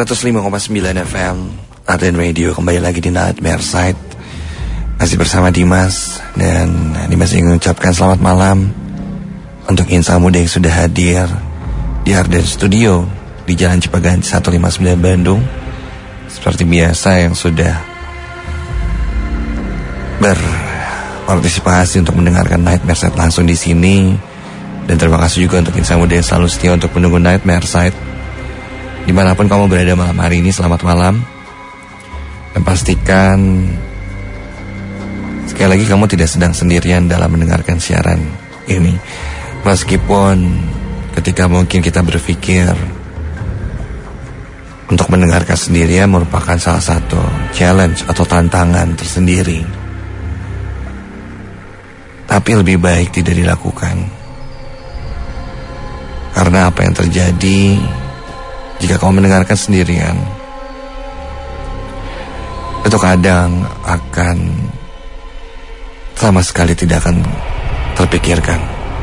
105,9 FM Arden Radio kembali lagi di Nightmare Side. Masih bersama Dimas. Dan Dimas ingin mengucapkan selamat malam untuk insan muda yang sudah hadir di Arden Studio di Jalan Cipaganti 159 Bandung. Seperti biasa yang sudah berpartisipasi untuk mendengarkan Nightmare Side langsung di sini. Dan terima kasih juga untuk insan muda yang selalu setia untuk menunggu Nightmare Side. Dimanapun kamu berada malam hari ini, selamat malam. Dan pastikan sekali lagi kamu tidak sedang sendirian dalam mendengarkan siaran ini. Meskipun ketika mungkin kita berpikir untuk mendengarkan sendirian merupakan salah satu challenge atau tantangan tersendiri, tapi lebih baik tidak dilakukan. Karena apa yang terjadi jika kau mendengarkan sendirian, itu kadang akan sama sekali tidak akan terpikirkan.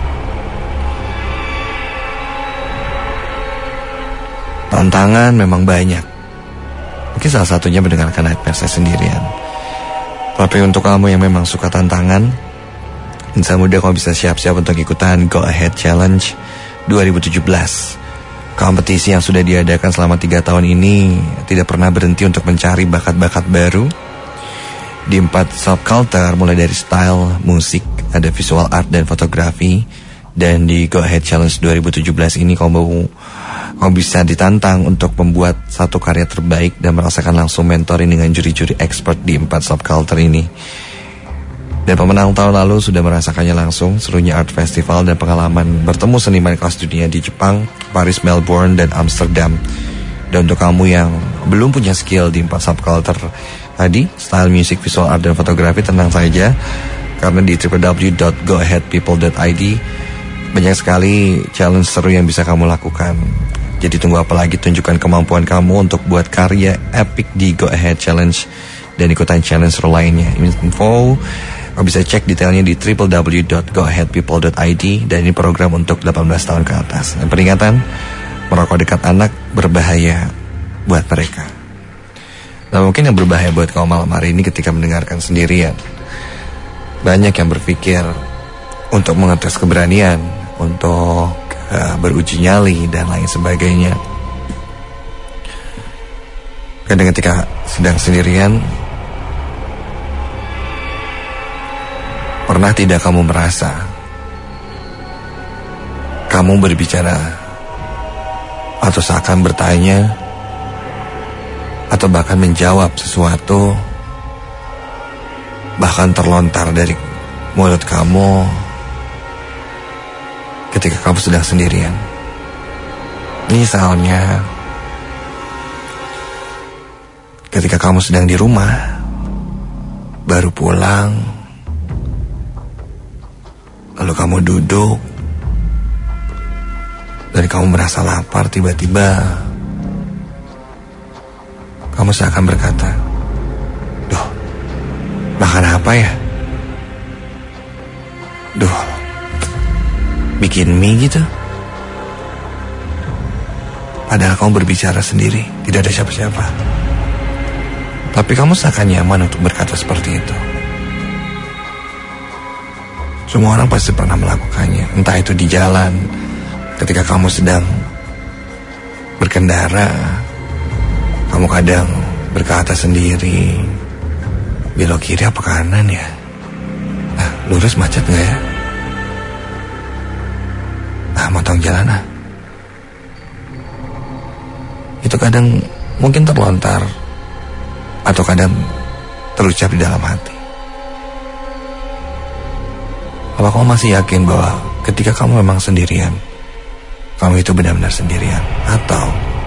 Tantangan memang banyak. Mungkin salah satunya mendengarkan Nightmare Side sendirian. Tapi untuk kamu yang memang suka tantangan, insan muda kamu bisa siap-siap untuk ikutan Go Ahead Challenge 2017. Kompetisi yang sudah diadakan selama 3 tahun ini tidak pernah berhenti untuk mencari bakat-bakat baru di 4 subculture, mulai dari style, musik, ada visual art dan fotografi. Dan di Go Ahead Challenge 2017 ini kamu bisa ditantang untuk membuat satu karya terbaik dan merasakan langsung mentoring dengan juri-juri expert di 4 subculture ini. Dan pemenang tahun lalu sudah merasakannya langsung, serunya art festival dan pengalaman bertemu seniman kelas dunia di Jepang, Paris, Melbourne, dan Amsterdam. Dan untuk kamu yang belum punya skill di 4 subculture tadi, style, music, visual art, dan fotografi, tenang saja. Karena di www.goaheadpeople.id banyak sekali challenge seru yang bisa kamu lakukan. Jadi tunggu apa lagi, tunjukkan kemampuan kamu untuk buat karya epic di Go Ahead Challenge dan ikutan challenge seru lainnya. Info kamu bisa cek detailnya di www.goaheadpeople.id. Dan ini program untuk 18 tahun ke atas. Dan peringatan, merokok dekat anak berbahaya buat mereka. Nah, mungkin yang berbahaya buat kamu malam hari ini ketika mendengarkan sendirian. Banyak yang berpikir untuk mengetes keberanian, untuk beruji nyali dan lain sebagainya. Kadang ketika sedang sendirian, pernah tidak kamu merasa kamu berbicara atau seakan bertanya atau bahkan menjawab sesuatu, bahkan terlontar dari mulut kamu ketika kamu sedang sendirian? Misalnya ketika kamu sedang di rumah, baru pulang, lalu kamu duduk dan kamu merasa lapar, tiba-tiba kamu seakan berkata, "Duh, makan apa ya? Duh, bikin mie gitu." Padahal kamu berbicara sendiri, tidak ada siapa-siapa. Tapi kamu seakan nyaman untuk berkata seperti itu. Semua orang pasti pernah melakukannya. Entah itu di jalan, ketika kamu sedang berkendara, kamu kadang berkata sendiri, belok kiri apa kanan ya? Lurus macet gak ya? Motong jalan ah. Itu kadang mungkin terlontar atau kadang terucap di dalam hati. Apa kamu masih yakin bahwa ketika kamu memang sendirian, kamu itu benar-benar sendirian? Atau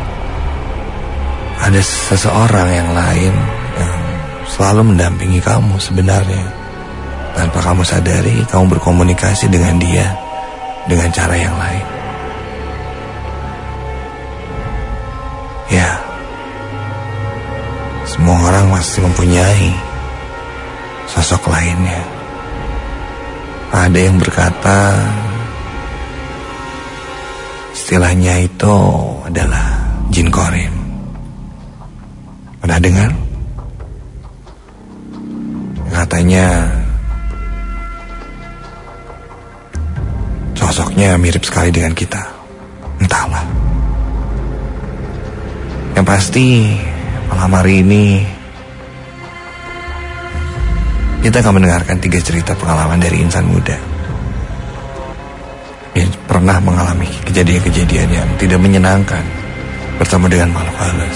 ada seseorang yang lain yang selalu mendampingi kamu sebenarnya? Tanpa kamu sadari, kamu berkomunikasi dengan dia dengan cara yang lain. Ya, semua orang masih mempunyai sosok lainnya. Ada yang berkata istilahnya itu adalah jin korim. Pernah dengar? Katanya sosoknya mirip sekali dengan kita. Entahlah. Yang pasti malam hari ini kita akan mendengarkan 3 cerita pengalaman dari insan muda yang pernah mengalami kejadian-kejadian yang tidak menyenangkan bersama dengan makhluk halus.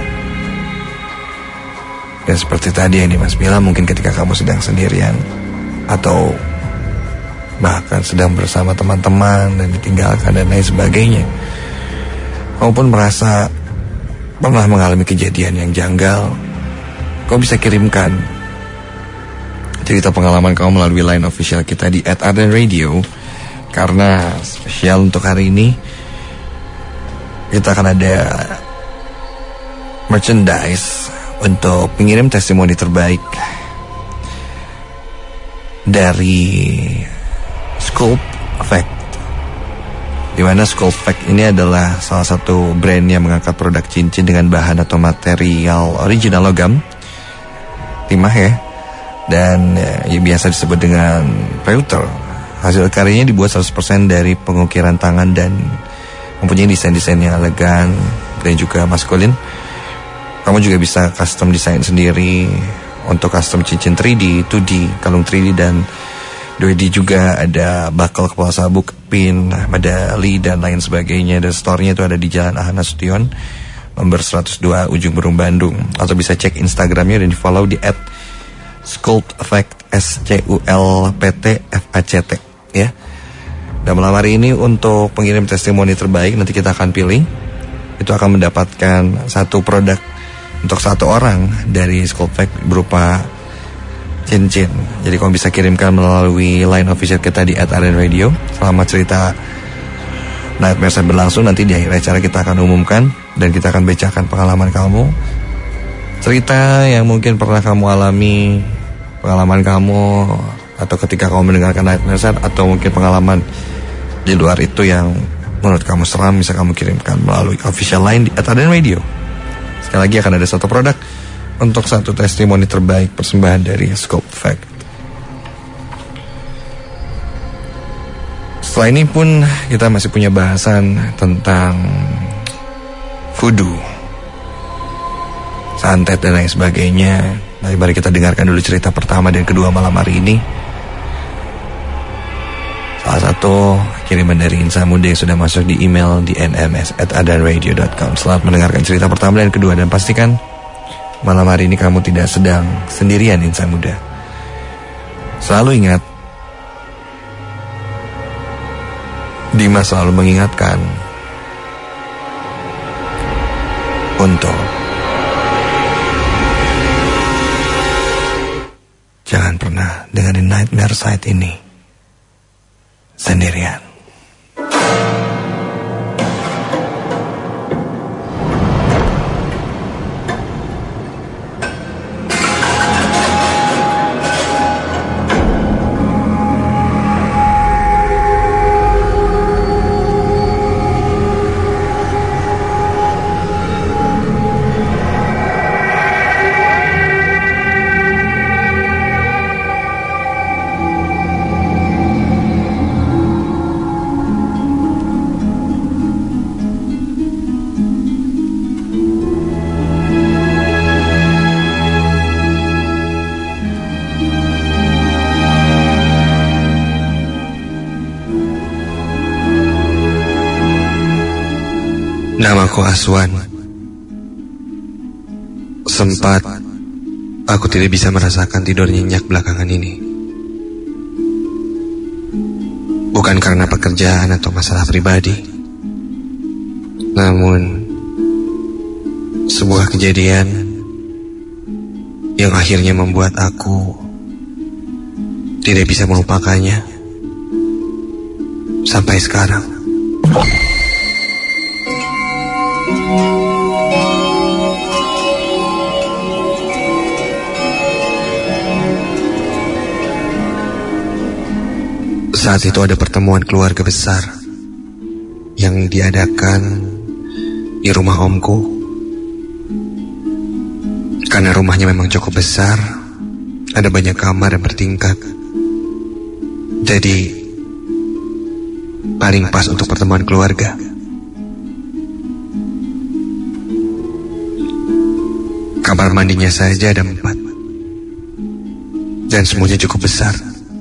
Dan seperti tadi yang Dimas bilang, mungkin ketika kamu sedang sendirian atau bahkan sedang bersama teman-teman dan ditinggalkan dan lain sebagainya, kamu pun merasa pernah mengalami kejadian yang janggal, kamu bisa kirimkan cerita pengalaman kamu melalui line official kita di @ardenradio. Karena spesial untuk hari ini kita akan ada merchandise untuk pengirim testimoni terbaik dari Sculpt Effect. Dimana Sculpt Effect ini adalah salah satu brand yang mengangkat produk cincin dengan bahan atau material original logam, timah ya, dan ya biasa disebut dengan pewter. Hasil karyanya dibuat 100% dari pengukiran tangan dan mempunyai desain-desain yang elegan dan juga maskulin. Kamu juga bisa custom desain sendiri untuk custom cincin 3D, 2D, kalung 3D dan 2D juga. Ada bakal kepala sabuk, pin, medali dan lain sebagainya. Dan store-nya itu ada di Jalan Ahmad Nasution, nomor 102 Ujung Berung, Bandung. Atau bisa cek Instagramnya dan di follow di @Sculpt Effect, SCULPTFACT ya. Dan malam hari ini untuk pengirim testimoni terbaik nanti kita akan pilih, itu akan mendapatkan satu produk untuk satu orang dari Sculpt Effect berupa cincin. Jadi kamu bisa kirimkan melalui line official kita di @ardenradio. Selama cerita Nightmare berlangsung, nanti di akhir acara kita akan umumkan dan kita akan bacakan pengalaman kamu, cerita yang mungkin pernah kamu alami, pengalaman kamu atau ketika kamu mendengarkan Nightmare, atau mungkin pengalaman di luar itu yang menurut kamu seram, bisa kamu kirimkan melalui official line di @ardenradio. Sekali lagi akan ada satu produk untuk satu testimoni terbaik persembahan dari Sculpt Effect. Setelah ini pun kita masih punya bahasan tentang voodoo, santet dan lain sebagainya. Mari kita dengarkan dulu cerita pertama dan kedua malam hari ini. Salah satu kiriman dari insan muda yang sudah masuk di email di nms@ardenradio.com. Selamat mendengarkan cerita pertama dan kedua, dan pastikan malam hari ini kamu tidak sedang sendirian insan muda. Selalu ingat, Dimas selalu mengingatkan untuk jangan pernah dengerin Nightmare Site ini sendirian. Namaku Aswan. Sempat aku tidak bisa merasakan tidur nyenyak belakangan ini. Bukan karena pekerjaan atau masalah pribadi, namun sebuah kejadian yang akhirnya membuat aku tidak bisa melupakannya sampai sekarang. Saat itu ada pertemuan keluarga besar yang diadakan di rumah omku. Karena rumahnya memang cukup besar, ada banyak kamar yang bertingkat. Jadi paling pas untuk pertemuan keluarga. Kamar mandinya saja ada 4, dan semuanya cukup besar.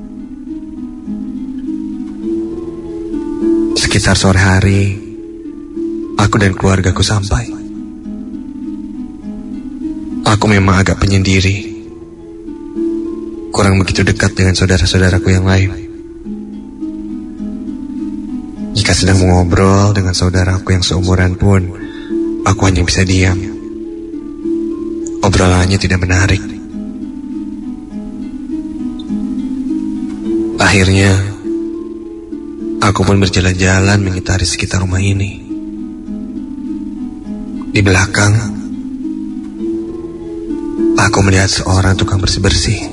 Sekitar sore hari, aku dan keluargaku sampai. Aku memang agak penyendiri, kurang begitu dekat dengan saudara-saudaraku yang lain. Jika sedang mengobrol dengan saudaraku yang seumuran pun, aku hanya bisa diam. Obrolannya tidak menarik. Akhirnya, aku pun berjalan-jalan mengitari sekitar rumah ini. Di belakang, aku melihat seorang tukang bersih-bersih.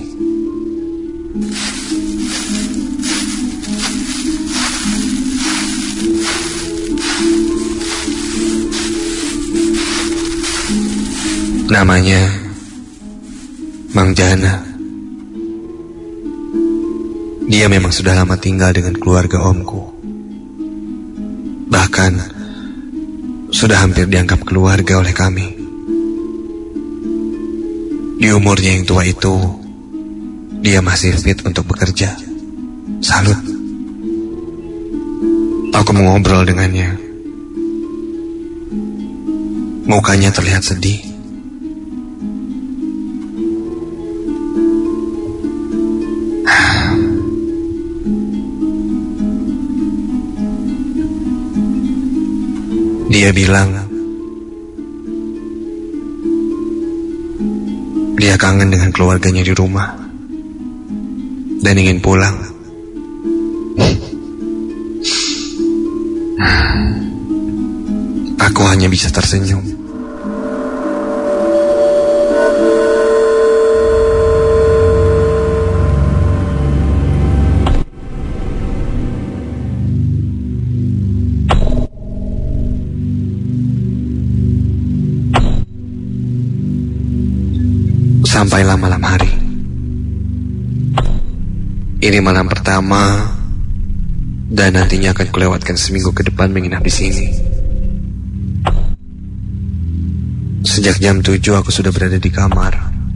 Namanya Mang Jana. Dia memang sudah lama tinggal dengan keluarga omku. Bahkan sudah hampir dianggap keluarga oleh kami. Di umurnya yang tua itu, dia masih fit untuk bekerja. Salut. Aku mengobrol dengannya. Mukanya terlihat sedih. Dia bilang dia kangen dengan keluarganya di rumah dan ingin pulang. Aku hanya bisa tersenyum. Sampailah malam hari. Ini malam pertama, dan nantinya akan kulewatkan seminggu ke depan menginap di sini. Sejak jam 7 aku sudah berada di kamar.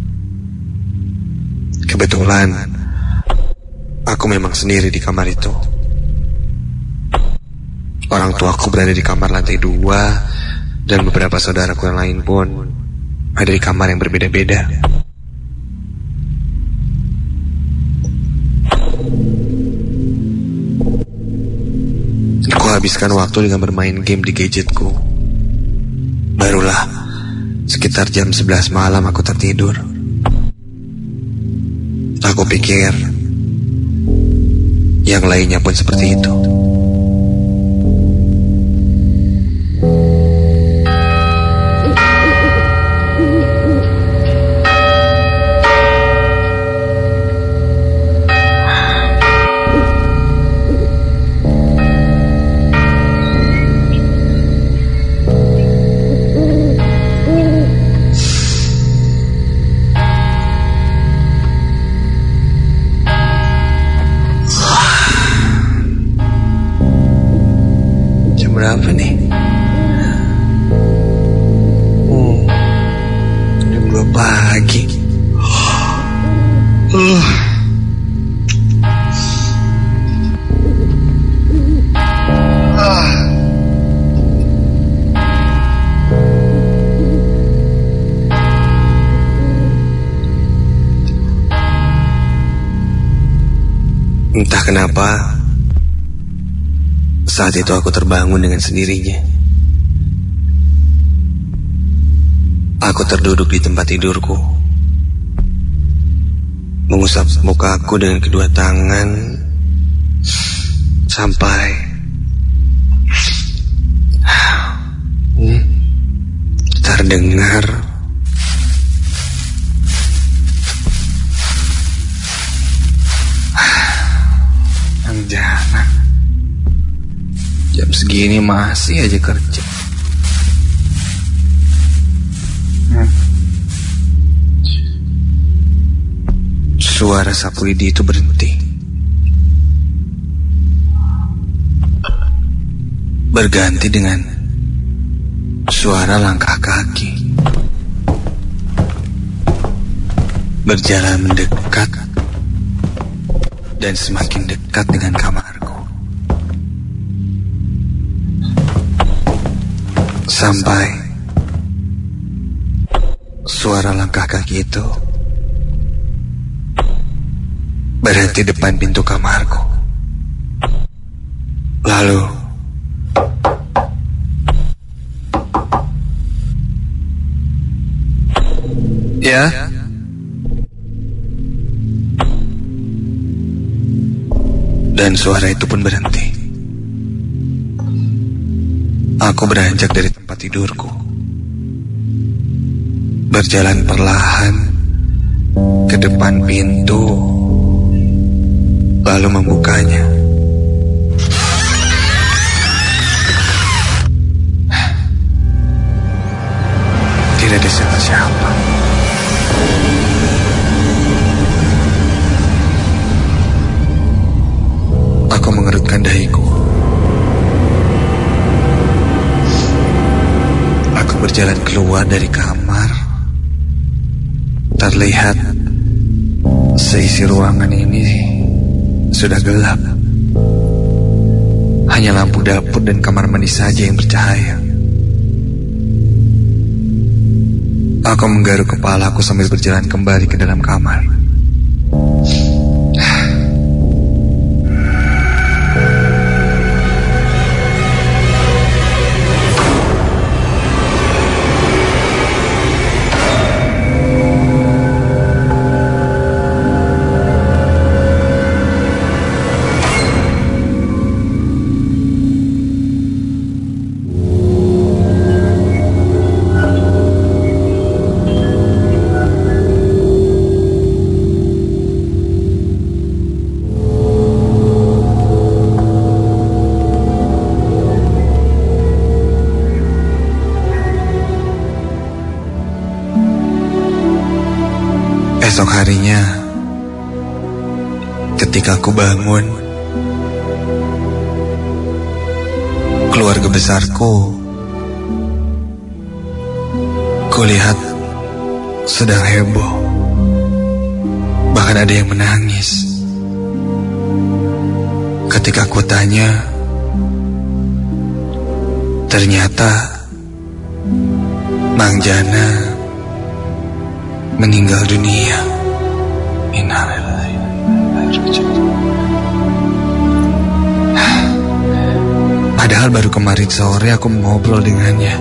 Kebetulan, aku memang sendiri di kamar itu. Orang tuaku berada di kamar lantai 2, dan beberapa saudaraku yang lain pun ada di kamar yang berbeda-beda. Aku habiskan waktu dengan bermain game di gadgetku. Barulah sekitar jam 11 malam aku tertidur. Aku pikir yang lainnya pun seperti itu. Berapa nih? Jam 2 pagi. Entah kenapa, saat itu aku terbangun dengan sendirinya. Aku terduduk di tempat tidurku, mengusap mukaku dengan kedua tangan sampai terdengar Mang Jana. Jam segini masih aja kerja. Suara sapu lidi itu berhenti. Berganti dengan suara langkah kaki. Berjalan mendekat dan semakin dekat dengan kamarku. Sampai suara langkah kaki itu berhenti depan pintu kamarku. Lalu ya, dan suara itu pun berhenti. Aku beranjak dari tempat tidurku, berjalan perlahan ke depan pintu, lalu membukanya. Tidak ada siapa-siapa. Aku mengerutkan dahiku. Aku berjalan keluar dari kamar. Terlihat seisi ruangan ini sudah gelap. Hanya lampu dapur dan kamar mandi saja yang bercahaya. Aku menggaruk kepalaku sambil berjalan kembali ke dalam kamar. Esok harinya, ketika aku bangun, keluarga besarku, kulihat sedang heboh. Bahkan ada yang menangis. Ketika aku tanya, ternyata Mang Jana meninggal dunia. Padahal baru kemarin sore aku mengobrol dengannya.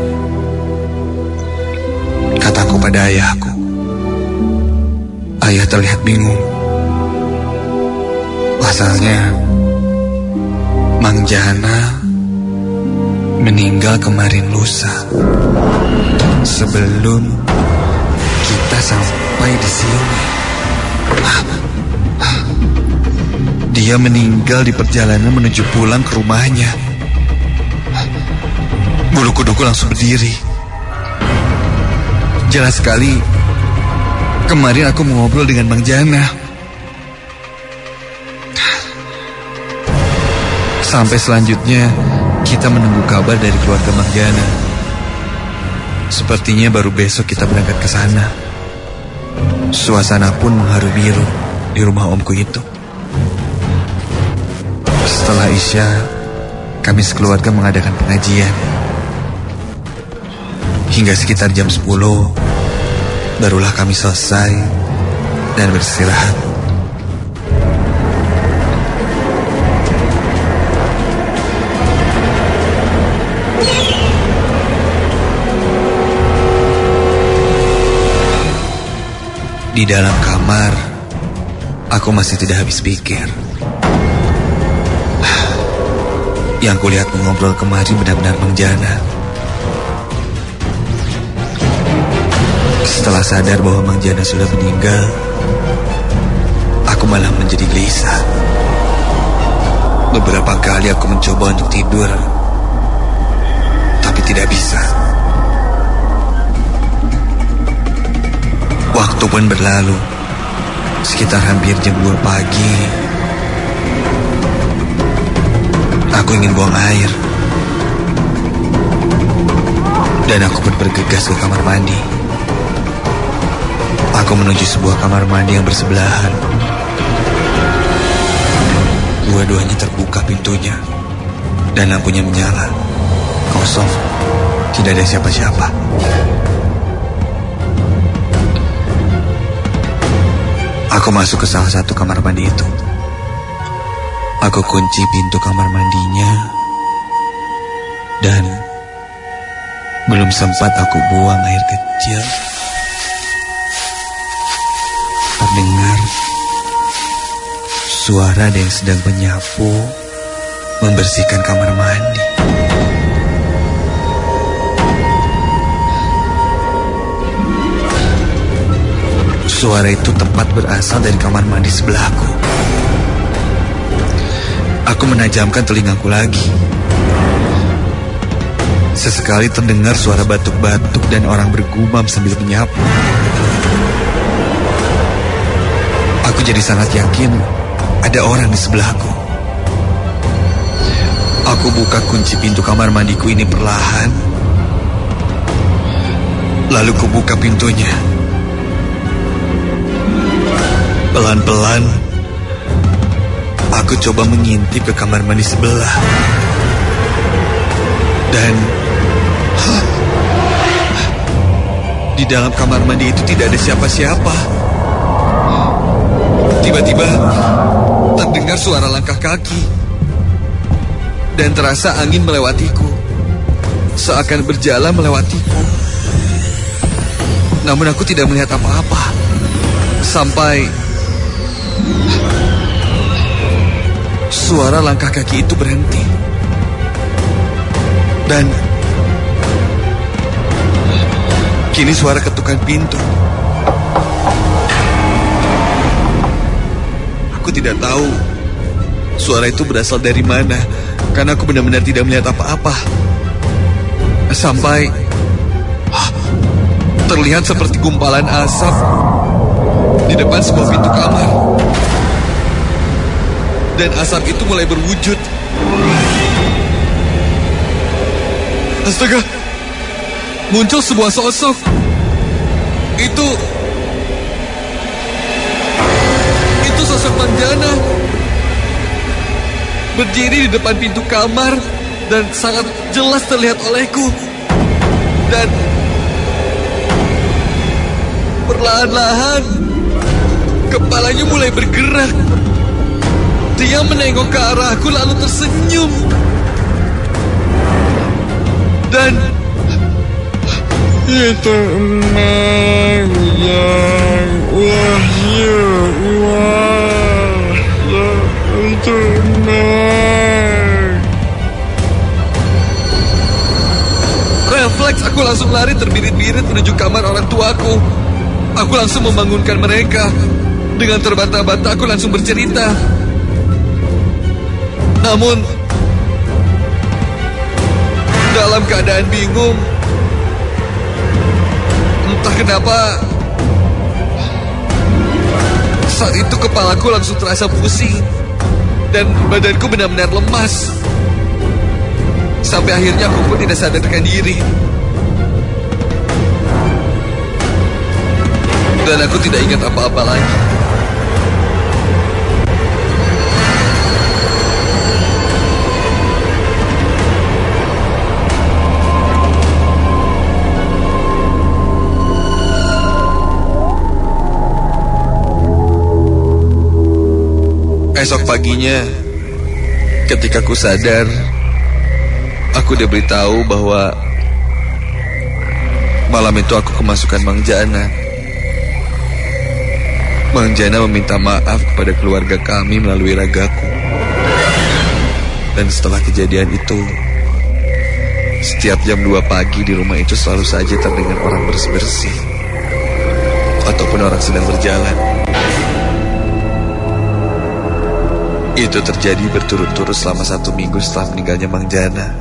Kataku pada ayahku. Ayah terlihat bingung. Pasalnya Mang Jana meninggal kemarin lusa, sebelum kita sampai di sini. Dia meninggal di perjalanan menuju pulang ke rumahnya. Bulu kuduku langsung berdiri. Jelas sekali, kemarin aku mengobrol dengan Mang Jana. Sampai selanjutnya kita menunggu kabar dari keluarga Mang Jana. Sepertinya baru besok kita berangkat ke sana. Suasana pun mengharu biru di rumah omku itu. Setelah Isya, kami sekeluarga mengadakan pengajian. Hingga sekitar jam 10, barulah kami selesai dan beristirahat. Di dalam kamar, aku masih tidak habis pikir. Yang kulihat mengobrol kemarin benar-benar Mang Jana. Setelah sadar bahwa Mang Jana sudah meninggal, aku malah menjadi gelisah. Beberapa kali aku mencoba untuk tidur, tapi tidak bisa. Waktu pun berlalu. Sekitar hampir jam 2 pagi, aku ingin buang air. Dan aku pun bergegas ke kamar mandi. Aku menuju sebuah kamar mandi yang bersebelahan. Dua-duanya terbuka pintunya, dan lampunya menyala. Kosong, tidak ada siapa-siapa. Aku masuk ke salah satu kamar mandi itu. Aku kunci pintu kamar mandinya, dan belum sempat aku buang air kecil, terdengar suara ada yang sedang menyapu, membersihkan kamar mandi. Suara itu tepat berasal dari kamar mandi sebelahku. Aku menajamkan telingaku lagi. Sesekali terdengar suara batuk-batuk dan orang bergumam sambil menyapu. Aku jadi sangat yakin ada orang di sebelahku. Aku buka kunci pintu kamar mandiku ini perlahan. Lalu kubuka pintunya. Pelan-pelan, aku coba mengintip ke kamar mandi sebelah. Dan di dalam kamar mandi itu tidak ada siapa-siapa. Tiba-tiba terdengar suara langkah kaki, dan terasa angin melewatiku, seakan berjalan melewatiku. Namun aku tidak melihat apa-apa, sampai suara langkah kaki itu berhenti. Dan kini suara ketukan pintu. Aku tidak tahu suara itu berasal dari mana, karena aku benar-benar tidak melihat apa-apa. Sampai terlihat seperti gumpalan asap di depan sebuah pintu kamar. Dan asap itu mulai berwujud. Astaga, muncul sebuah sosok. Itu sosok Mang Jana, berdiri di depan pintu kamar dan sangat jelas terlihat olehku. Dan perlahan-lahan kepalanya mulai bergerak. Dia menengok ke arahku lalu tersenyum. Dan itu Mang yang wahyu, itu Mang. Refleks aku langsung lari terbirit-birit menuju kamar orang tuaku. Aku langsung membangunkan mereka. Dengan terbata-bata aku langsung bercerita. Namun dalam keadaan bingung, entah kenapa saat itu kepalaku langsung terasa pusing dan badanku benar-benar lemas. Sampai akhirnya aku pun tidak sadarkan diri. Dan aku tidak ingat apa-apa lagi. Esok paginya, ketika ku sadar, aku diberitahu bahwa malam itu aku kemasukan Mang Jana. Mang Jana meminta maaf kepada keluarga kami melalui ragaku. Dan setelah kejadian itu, setiap jam 2 pagi di rumah itu selalu saja terdengar orang bersih-bersih ataupun orang sedang berjalan. Itu terjadi berturut-turut selama 1 minggu setelah meninggalnya Mang Jana.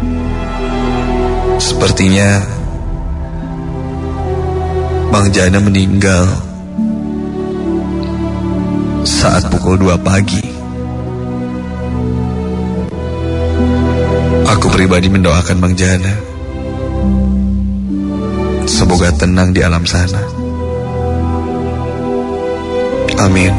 Sepertinya Mang Jana meninggal saat pukul 2 pagi. Aku pribadi mendoakan Bang Jana, semoga tenang di alam sana. Amin.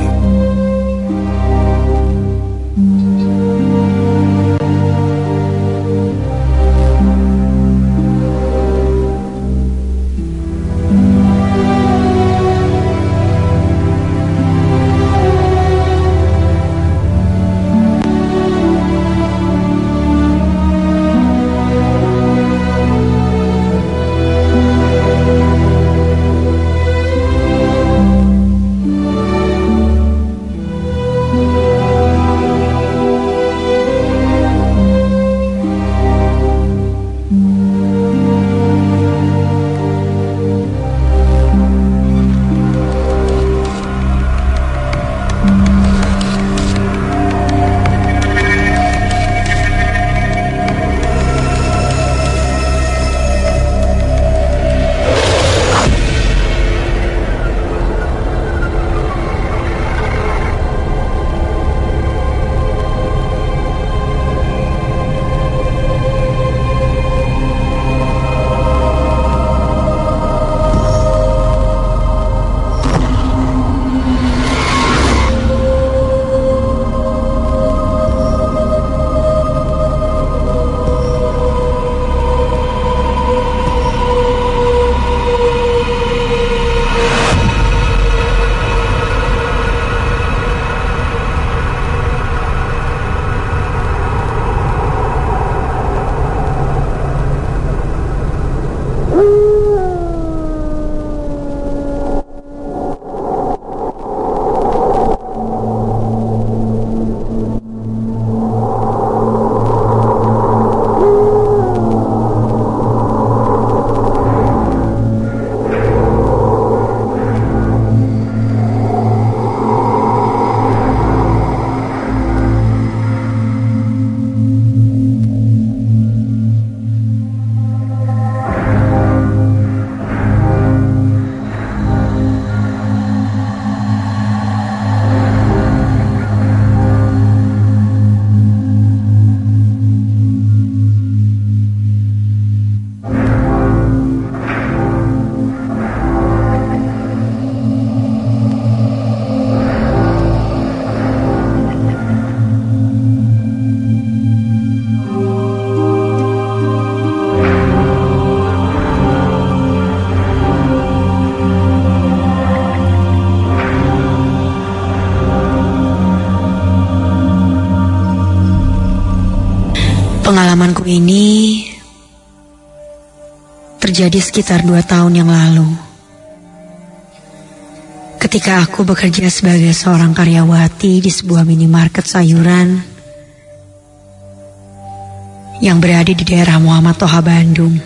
Pengalamanku ini terjadi sekitar 2 tahun yang lalu. Ketika aku bekerja sebagai seorang karyawati di sebuah minimarket sayuran yang berada di daerah Muhammad Toha, Bandung.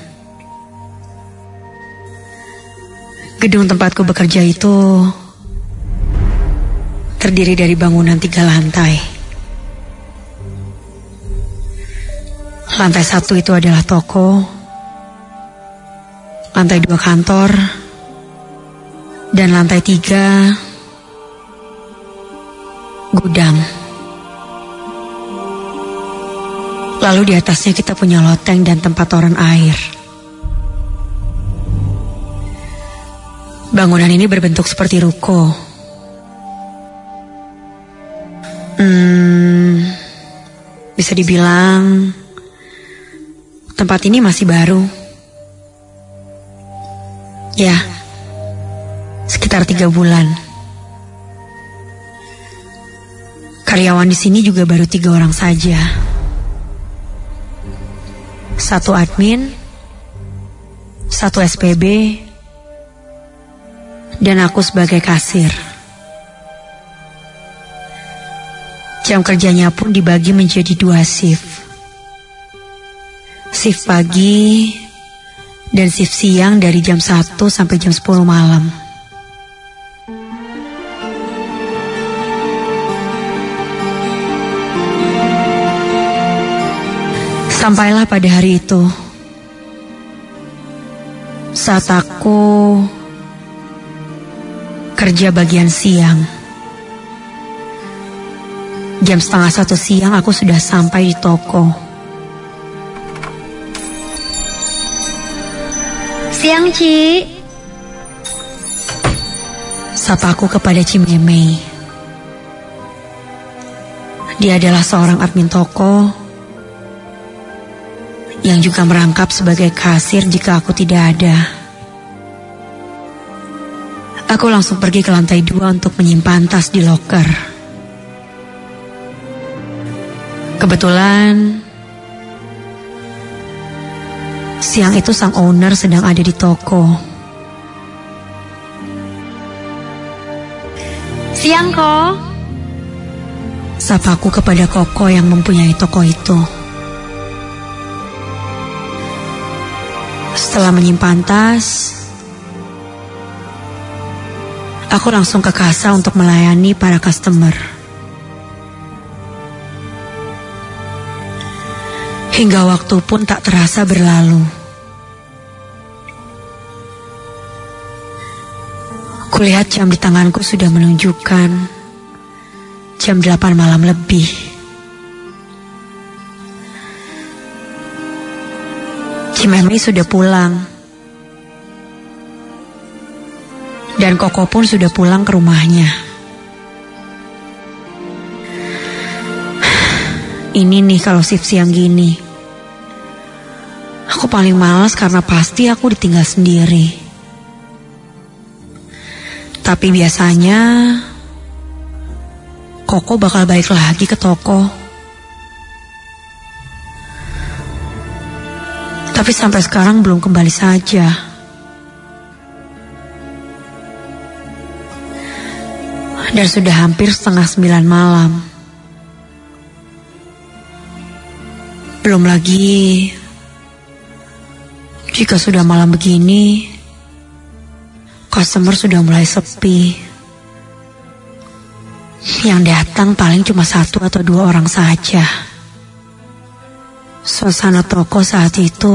Gedung tempatku bekerja itu terdiri dari bangunan 3 lantai. Lantai 1 itu adalah toko, lantai 2 kantor, dan lantai 3 gudang. Lalu di atasnya kita punya loteng dan tempat toren air. Bangunan ini berbentuk seperti ruko. Bisa dibilang tempat ini masih baru. Ya, sekitar 3 bulan. Karyawan di sini juga baru 3 orang saja. 1 admin, 1 SPB, dan aku sebagai kasir. Jam kerjanya pun dibagi menjadi 2 shift. Shift pagi dan shift siang dari jam 1 sampai jam 10 malam. Sampailah pada hari itu, saat aku kerja bagian siang. Jam 12:30 siang aku sudah sampai di toko. Siang, Ci. Sapaku kepada Cimemei. Dia adalah seorang admin toko yang juga merangkap sebagai kasir jika aku tidak ada. Aku langsung pergi ke lantai 2 untuk menyimpan tas di loker. Kebetulan siang itu sang owner sedang ada di toko. Siang, Ko. Sapaku kepada Koko yang mempunyai toko itu. Setelah menyimpan tas, aku langsung ke kasa untuk melayani para customer. Hingga waktu pun tak terasa berlalu. Kulihat jam di tanganku sudah menunjukkan jam 8 malam lebih. Cimemei sudah pulang. Dan Koko pun sudah pulang ke rumahnya. Ini nih kalau shift siang gini. Aku paling malas karena pasti aku ditinggal sendiri. Tapi biasanya Koko bakal balik lagi ke toko. Tapi sampai sekarang belum kembali saja. Dan sudah hampir 8:30 malam. Belum lagi jika sudah malam begini, customer sudah mulai sepi. Yang datang paling cuma 1 atau 2 orang saja. Suasana toko saat itu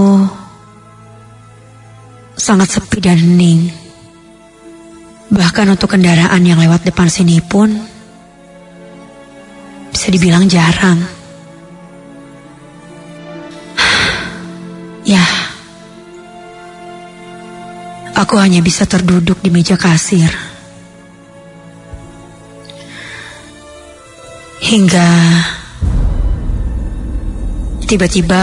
sangat sepi dan hening. Bahkan untuk kendaraan yang lewat depan sini pun bisa dibilang jarang. Ya, aku hanya bisa terduduk di meja kasir. Hingga tiba-tiba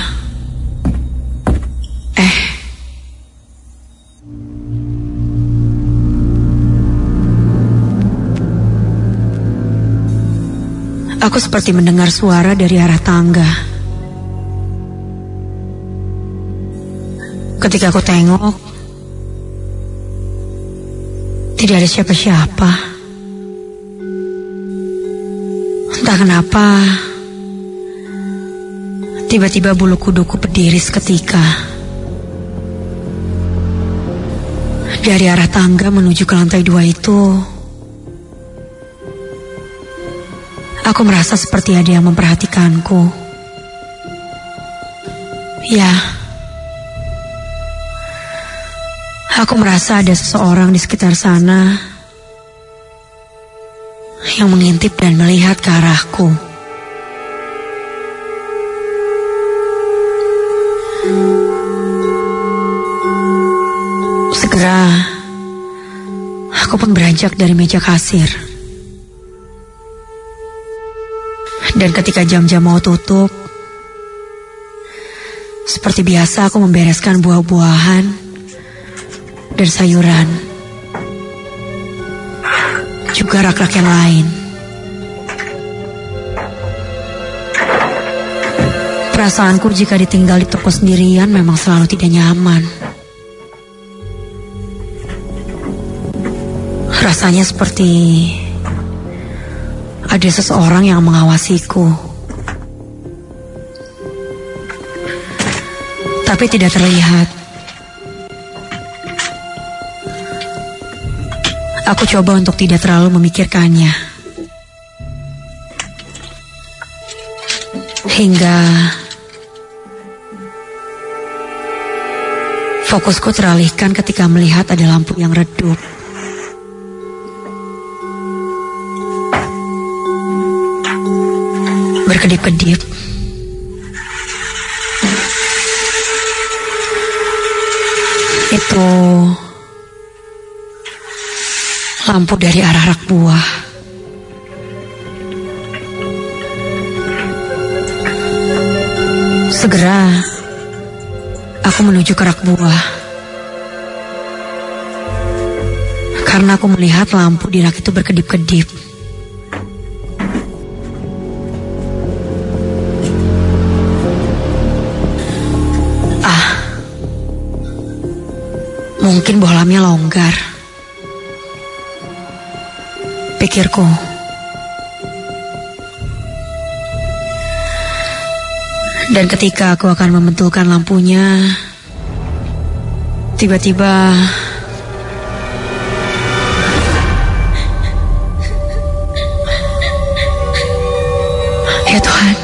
aku seperti mendengar suara dari arah tangga. Ketika aku tengok, tidak ada siapa-siapa. Entah kenapa, tiba-tiba bulu kuduku berdiri seketika. Dari arah tangga menuju ke lantai 2 itu, aku merasa seperti ada yang memperhatikanku. Ya, aku merasa ada seseorang di sekitar sana yang mengintip dan melihat ke arahku. Segera, aku pun beranjak dari meja kasir. Dan ketika jam-jam mau tutup, seperti biasa aku membereskan buah-buahan dan sayuran. Juga rak-rak yang lain. Perasaanku jika ditinggal di toko sendirian memang selalu tidak nyaman. Rasanya seperti ada seseorang yang mengawasiku. Tapi tidak terlihat. Aku coba untuk tidak terlalu memikirkannya. Hingga fokusku teralihkan ketika melihat ada lampu yang redup. berkedip-kedip. Itu lampu dari arah rak buah. Segera aku menuju ke rak buah. Karena aku melihat lampu di rak itu berkedip-kedip. Mungkin bohlamnya longgar, pikirku. Dan ketika aku akan membentulkan lampunya, tiba-tiba ya Tuhan,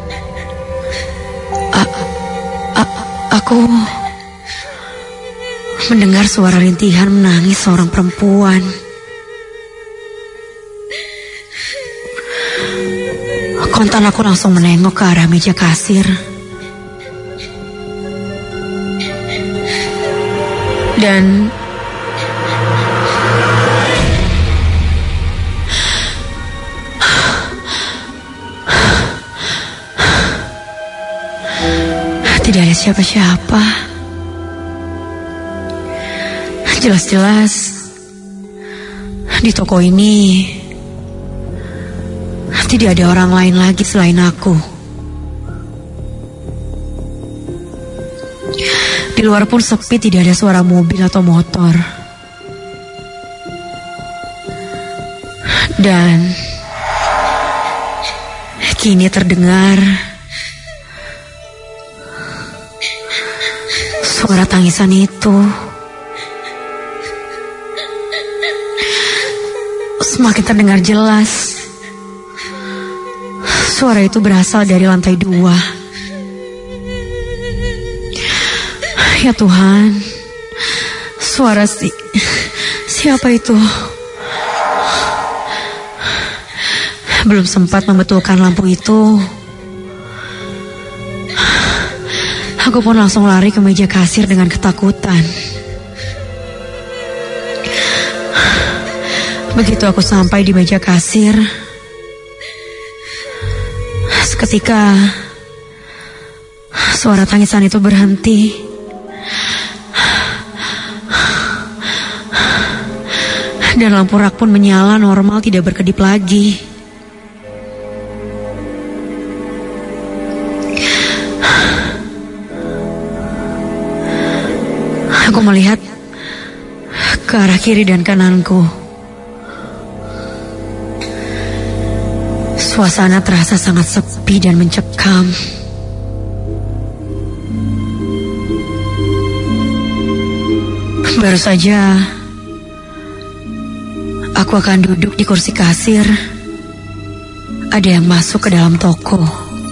aku mendengar suara rintihan menangis seorang perempuan. Kontan aku langsung menengok ke arah meja kasir. Dan tidak ada siapa-siapa. Jelas-jelas di toko ini tidak ada orang lain lagi selain aku. Di luar pun sepi, tidak ada suara mobil atau motor. Dan kini terdengar suara tangisan itu. Semakin terdengar jelas. Suara itu berasal dari lantai 2. Ya Tuhan, suara siapa itu? Belum sempat membetulkan lampu itu, aku pun langsung lari ke meja kasir dengan ketakutan. Begitu aku sampai di meja kasir, seketika suara tangisan itu berhenti. Dan lampu rak pun menyala normal, tidak berkedip lagi. Aku melihat ke arah kiri dan kananku. Suasana terasa sangat sepi dan mencekam. Baru saja aku akan duduk di kursi kasir, ada yang masuk ke dalam toko.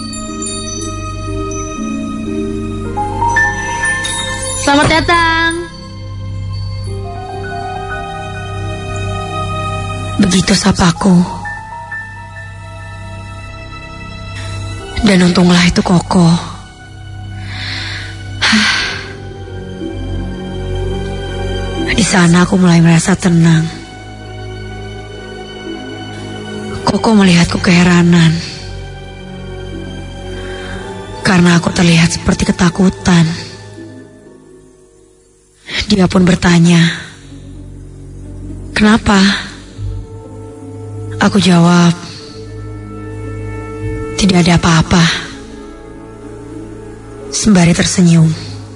Selamat datang. Begitu sapaku. Dan untunglah itu Koko. Di sana aku mulai merasa tenang. Koko melihatku keheranan. Karena aku terlihat seperti ketakutan. Dia pun bertanya, "Kenapa?" Aku jawab, "Tidak ada apa-apa." Sembari tersenyum.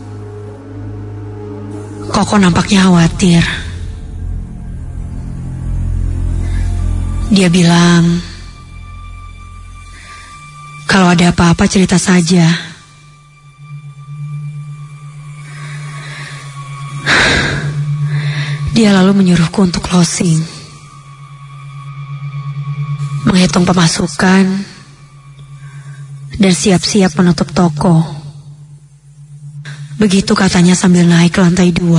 Koko nampaknya khawatir. Dia bilang, "Kalau ada apa-apa cerita saja." Dia lalu menyuruhku untuk closing, menghitung pemasukan, dan siap-siap menutup toko. Begitu katanya sambil naik ke lantai 2.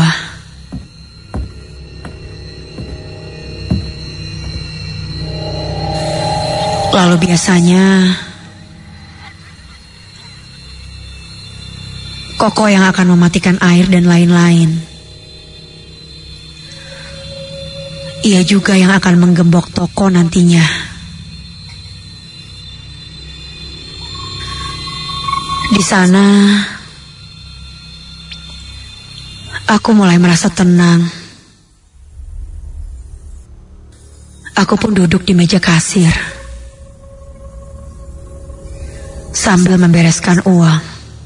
Lalu biasanya Koko yang akan mematikan air dan lain-lain. Ia juga yang akan menggembok toko nantinya. Di sana, aku mulai merasa tenang. Aku pun duduk di meja kasir sambil membereskan uang.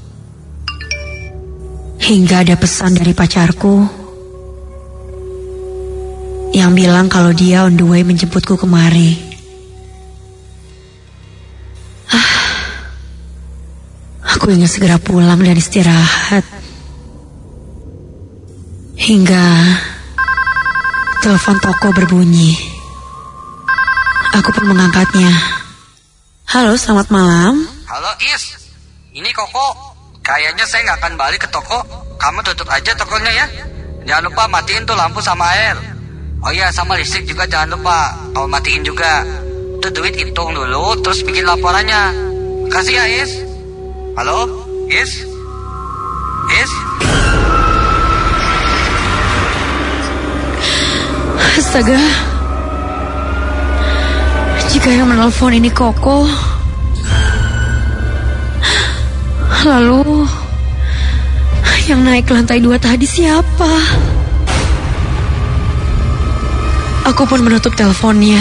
Hingga ada pesan dari pacarku yang bilang kalau dia on the way menjemputku kemari. Aku ingin segera pulang dan istirahat. Hingga telepon toko berbunyi. Aku pun mengangkatnya. Halo, selamat malam. Halo Is, ini Koko. Kayaknya saya nggak akan balik ke toko. Kamu tutup aja tokonya ya. Jangan lupa matiin tuh lampu sama air. Oh iya, sama listrik juga jangan lupa. Kamu matiin juga. Tuh duit hitung dulu, terus bikin laporannya. Kasih ya Is. Halo, Is? Is? Astaga. Jika yang menelpon ini Koko, lalu yang naik ke lantai 2 tadi siapa? Aku pun menutup teleponnya.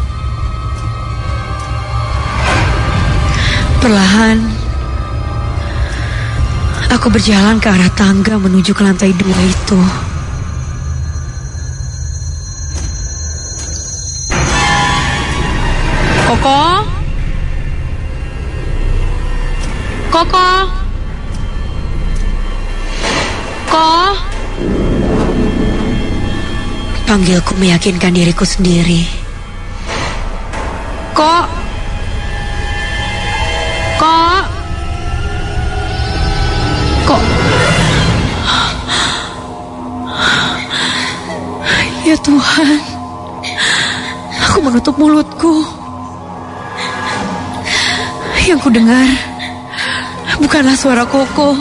Perlahan aku berjalan ke arah tangga menuju ke lantai 2 itu. Koko? Koko? Kok? Panggilku meyakinkan diriku sendiri. Kok? Kok? Kok? Ya Tuhan, aku menutup mulutku. Yang ku dengar bukanlah suara Koko,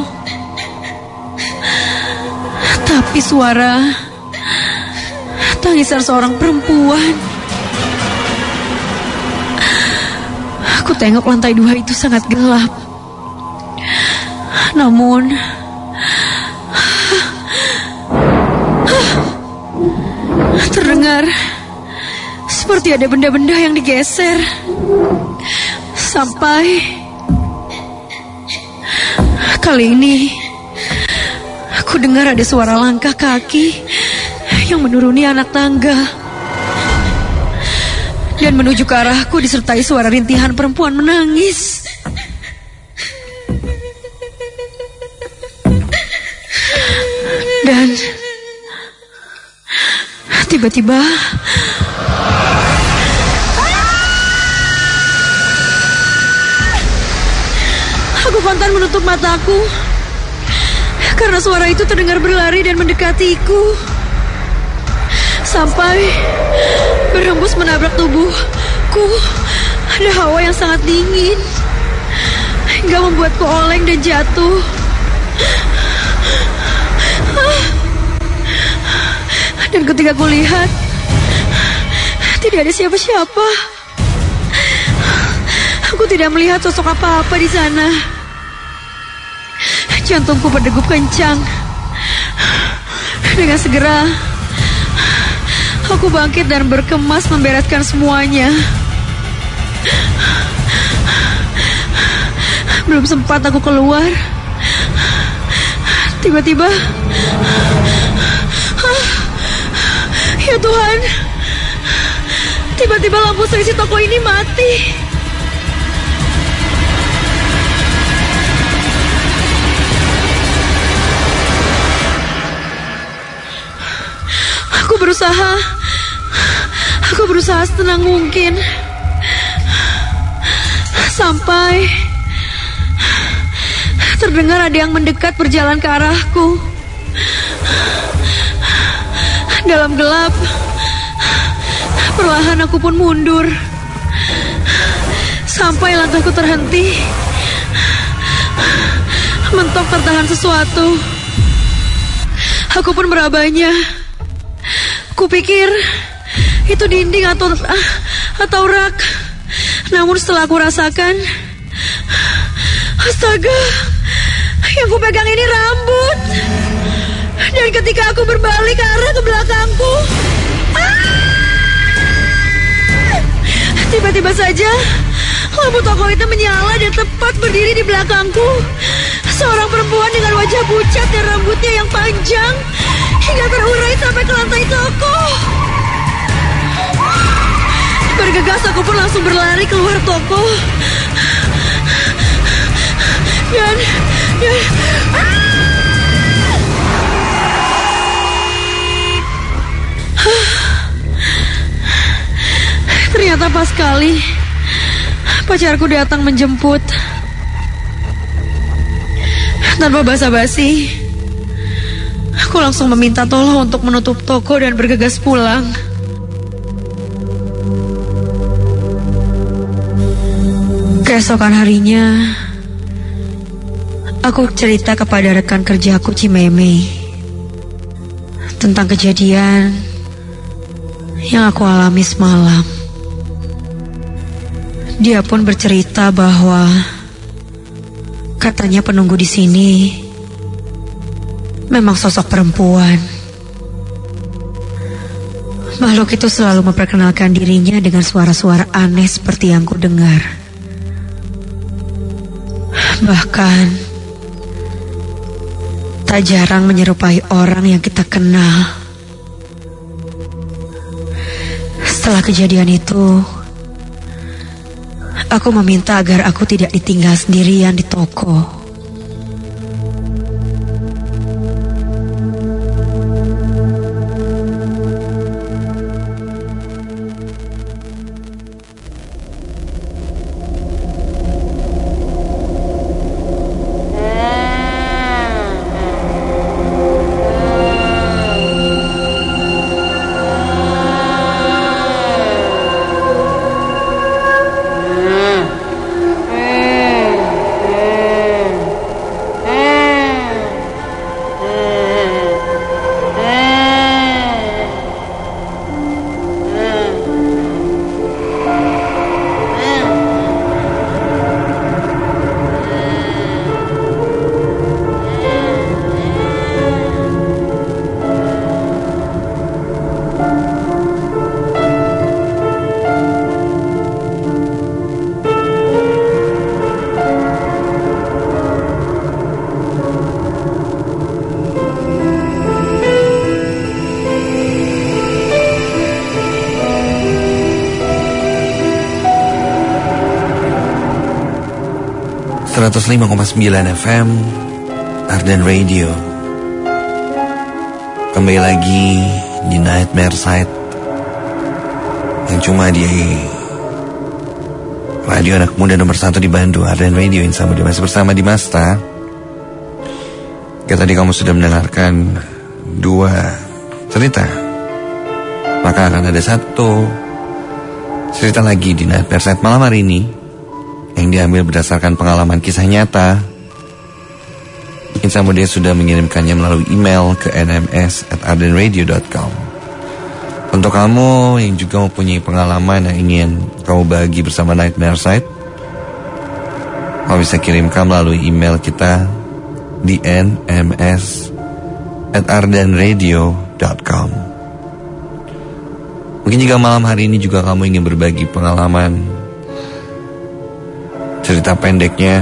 tapi suara tangisan seorang perempuan. Aku tengok lantai 2 itu sangat gelap. Namun terdengar seperti ada benda-benda yang digeser. Sampai kali ini aku dengar ada suara langkah kaki yang menuruni anak tangga dan menuju ke arahku disertai suara rintihan perempuan menangis. Dan tiba-tiba aku spontan menutup mataku karena suara itu terdengar berlari dan mendekatiku sampai berhembus menabrak tubuhku. Ada hawa yang sangat dingin hingga membuatku oleng dan jatuh. Dan ketika kulihat tidak ada siapa-siapa, aku tidak melihat sosok apa-apa di sana. Jantungku berdegup kencang. Dengan segera aku bangkit dan berkemas membereskan semuanya. Belum sempat aku keluar, tiba-tiba, ya Tuhan, tiba-tiba lampu seisi toko ini mati. Aku berusaha setenang mungkin sampai terdengar ada yang mendekat berjalan ke arahku. Dalam gelap, perlahan aku pun mundur sampai langkahku terhenti. mentok tertahan sesuatu. Aku pun merabanya. Kupikir itu dinding atau rak. Namun setelah aku rasakan, astaga, yang kupegang ini rambut. Dan ketika aku berbalik arah ke belakangku, tiba-tiba saja lampu toko itu menyala dan tepat berdiri di belakangku. Seorang perempuan dengan wajah pucat dan rambutnya yang panjang hingga terurai sampai ke lantai toko. Bergegas aku pun langsung berlari keluar toko. Dan ternyata pas sekali pacarku datang menjemput. Tanpa basa-basi, aku langsung meminta tolong untuk menutup toko dan bergegas pulang. Keesokan harinya, aku cerita kepada rekan kerjaku Cimeme tentang kejadian yang aku alami semalam. Dia pun bercerita bahwa katanya penunggu di sini memang sosok perempuan. Makhluk itu selalu memperkenalkan dirinya dengan suara-suara aneh seperti yang ku dengar. Bahkan tak jarang menyerupai orang yang kita kenal. Setelah kejadian itu, aku meminta agar aku tidak ditinggal sendirian di toko. FM Arden Radio. Kembali lagi di Nightmare Side yang cuma di radio anak muda nomor 1 di Bandung, Arden Radio. Insya Allah masih bersama Dimasta. Tadi kamu sudah mendengarkan 2 cerita, maka akan ada 1 cerita lagi di Nightmare Side malam hari ini yang diambil berdasarkan pengalaman kisah nyata. Insya Allah dia sudah mengirimkannya melalui email ke nms@ardenradio.com. Untuk kamu yang juga mempunyai pengalaman yang ingin kamu bagi bersama Nightmare Side, kamu bisa kirimkan melalui email kita di nms@ardenradio.com. Mungkin juga malam hari ini juga kamu ingin berbagi pengalaman, cerita pendeknya,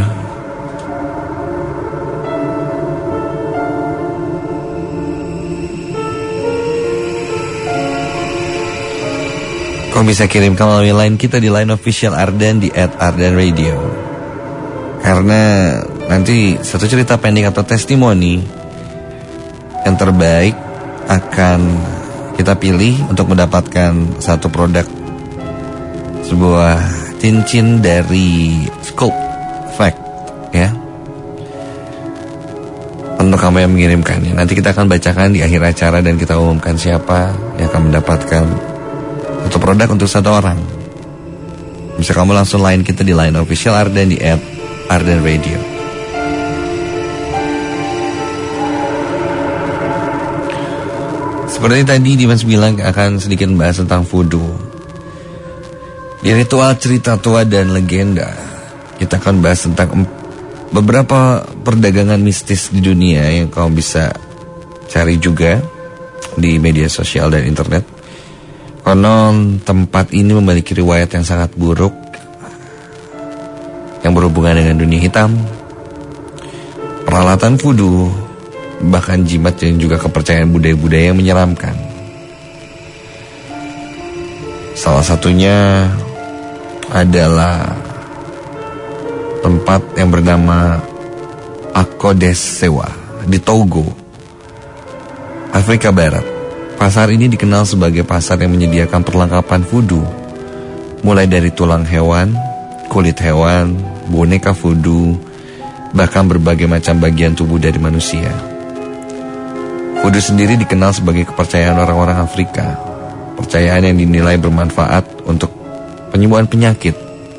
kamu bisa kirimkan melalui line kita di line official Arden di @ardenradio. Karena nanti 1 cerita pendek atau testimoni yang terbaik akan kita pilih untuk mendapatkan 1 produk, sebuah cincin dari Scope Fact, ya. Untuk kamu yang mengirimkannya, nanti kita akan bacakan di akhir acara dan kita umumkan siapa yang akan mendapatkan 1 produk untuk 1 orang. Bisa kamu langsung line kita di line official Arden di @Arden Radio. Seperti tadi Dimas bilang akan sedikit membahas tentang voodoo. Di ritual cerita tua dan legenda, kita akan bahas tentang beberapa perdagangan mistis di dunia yang kamu bisa cari juga di media sosial dan internet. Konon tempat ini memiliki riwayat yang sangat buruk yang berhubungan dengan dunia hitam, peralatan voodoo, bahkan jimat dan juga kepercayaan budaya-budaya yang menyeramkan. Salah satunya adalah tempat yang bernama Akodesewa di Togo, Afrika Barat. Pasar ini dikenal sebagai pasar yang menyediakan perlengkapan voodoo, mulai dari tulang hewan, kulit hewan, boneka voodoo, bahkan berbagai macam bagian tubuh dari manusia. Voodoo sendiri dikenal sebagai kepercayaan orang-orang Afrika, percayaan yang dinilai bermanfaat untuk penyembuhan penyakit,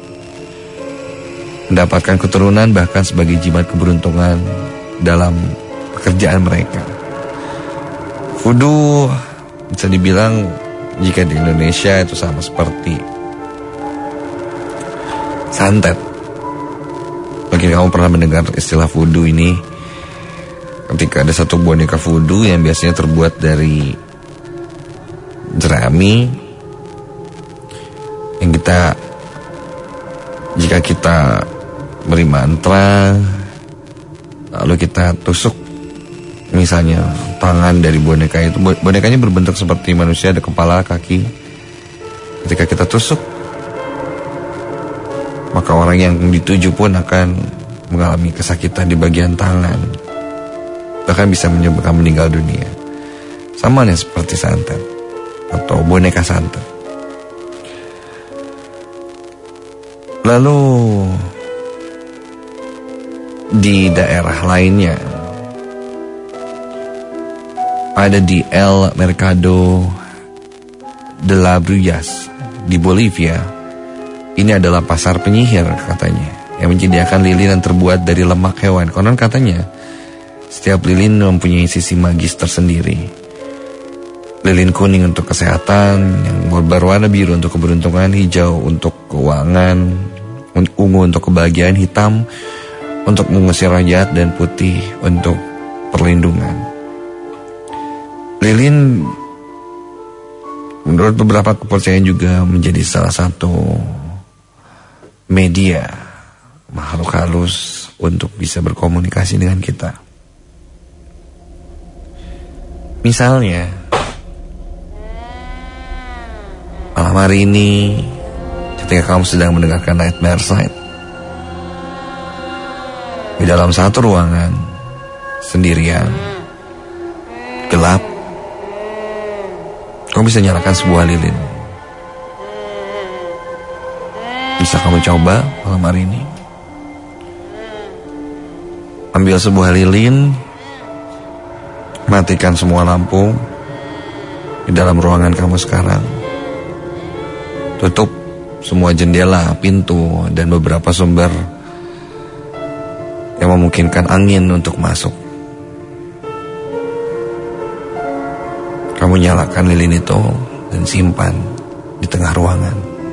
mendapatkan keturunan, bahkan sebagai jimat keberuntungan dalam pekerjaan mereka. Voodoo bisa dibilang jika di Indonesia itu sama seperti santet. Mungkin kamu pernah mendengar istilah voodoo ini ketika ada satu boneka voodoo yang biasanya terbuat dari jerami yang jika kita beri mantra lalu kita tusuk misalnya tangan dari boneka itu, bonekanya berbentuk seperti manusia, ada kepala, kaki. Ketika kita tusuk, maka orang yang dituju pun akan mengalami kesakitan di bagian tangan, bahkan bisa menyebabkan meninggal dunia. Sama nih seperti santet atau boneka santet. Lalu di daerah lainnya, ada di El Mercado de la Bruyas di Bolivia. Ini adalah pasar penyihir katanya, yang menyediakan lilin yang terbuat dari lemak hewan. Konon katanya setiap lilin mempunyai sisi magis tersendiri. Lilin kuning untuk kesehatan, yang berwarna biru untuk keberuntungan, hijau untuk keuangan, ungu untuk kebahagiaan, hitam untuk mengusir roh jahat, dan putih untuk perlindungan. Lilin menurut beberapa kepercayaan juga menjadi salah satu media makhluk halus untuk bisa berkomunikasi dengan kita. Misalnya, malam hari ini ketika kamu sedang mendengarkan Nightmare Night, di dalam satu ruangan sendirian, gelap, kamu bisa nyalakan sebuah lilin. Bisa kamu coba malam hari ini. Ambil sebuah lilin, matikan semua lampu di dalam ruangan kamu sekarang. Tutup semua jendela, pintu, dan beberapa sumber yang memungkinkan angin untuk masuk. Kamu nyalakan lilin itu dan simpan di tengah ruangan.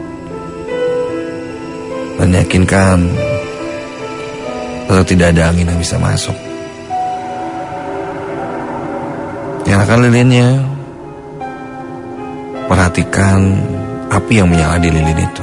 Dan yakinkan kalau tidak ada angin yang bisa masuk. Nyalakan lilinnya. Perhatikan api yang menyala di lilin itu.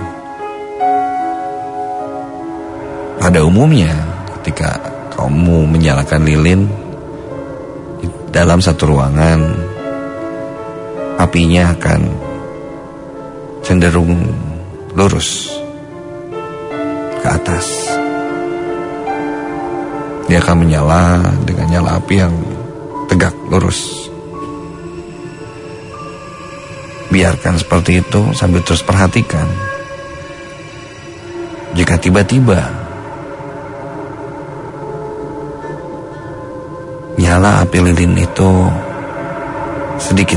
Pada umumnya ketika kamu menyalakan lilin di dalam satu ruangan, apinya akan cenderung lurus ke atas. Dia akan menyala dengan nyala api yang tegak lurus. Biarkan seperti itu sambil terus perhatikan. Jika tiba-tiba nyala api lilin itu sedikit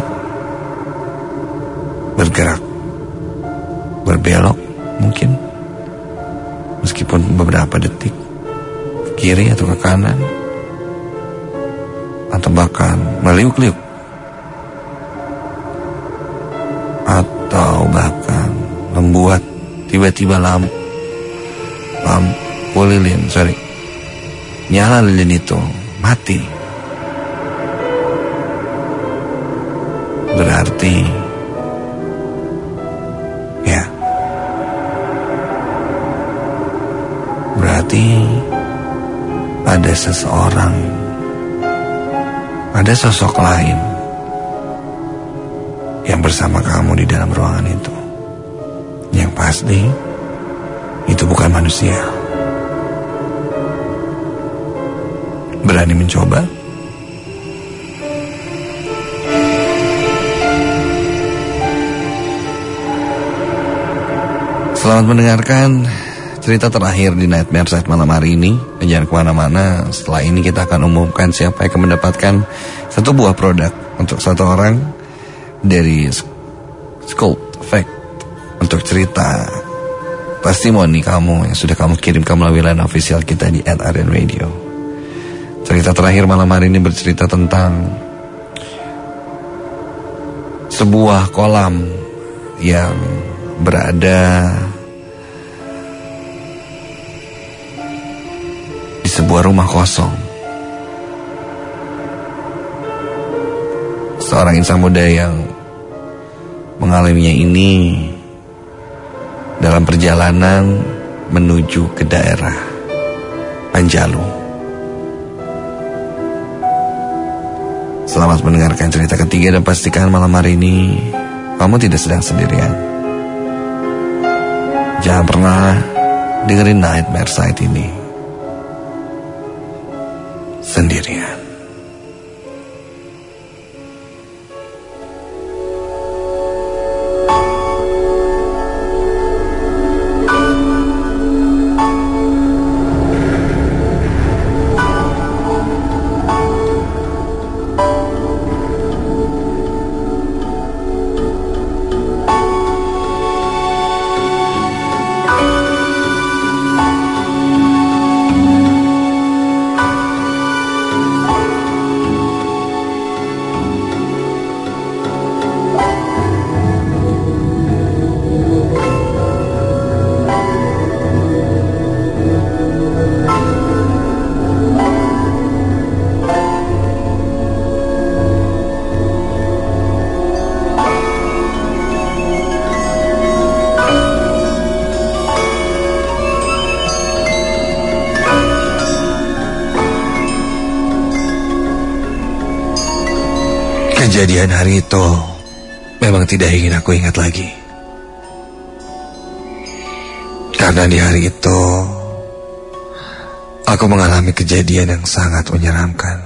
bergerak, berbelok mungkin, meskipun beberapa detik ke kiri atau ke kanan, atau bahkan meliuk-liuk, membuat tiba-tiba lampu nyala lilin itu mati. Berarti ada seseorang, ada sosok lain yang bersama kamu di dalam ruangan itu. Yang pasti itu bukan manusia. Berani mencoba? Selamat mendengarkan cerita terakhir di Nightmare Side malam hari ini. Jangan kemana-mana. Setelah ini kita akan umumkan siapa yang akan mendapatkan satu buah produk untuk satu orang dari Sculpt Fact untuk cerita testimoni kamu yang sudah kamu kirimkan melalui line official kita di @ArianRadio. Cerita terakhir malam hari ini bercerita tentang sebuah kolam yang berada di sebuah rumah kosong. Seorang insan muda yang mengalaminya ini dalam perjalanan menuju ke daerah Panjalu. Selamat mendengarkan cerita ketiga dan pastikan malam hari ini kamu tidak sedang sendirian. Jangan pernah dengerin Nightmare Side ini sendirian. Kejadian hari itu memang tidak ingin aku ingat lagi. Karena di hari itu aku mengalami kejadian yang sangat menyeramkan.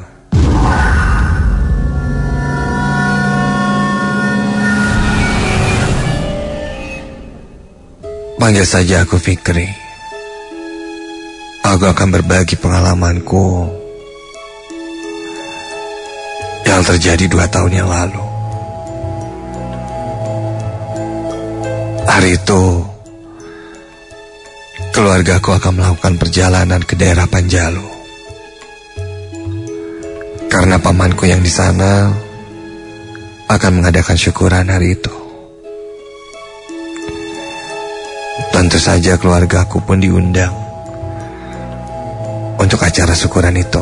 Panggil saja aku Fikri. Aku akan berbagi pengalamanku yang terjadi 2 tahun yang lalu. Hari itu keluargaku akan melakukan perjalanan ke daerah Panjalu. Karena pamanku yang di sana akan mengadakan syukuran hari itu. Tentu saja keluargaku pun diundang untuk acara syukuran itu.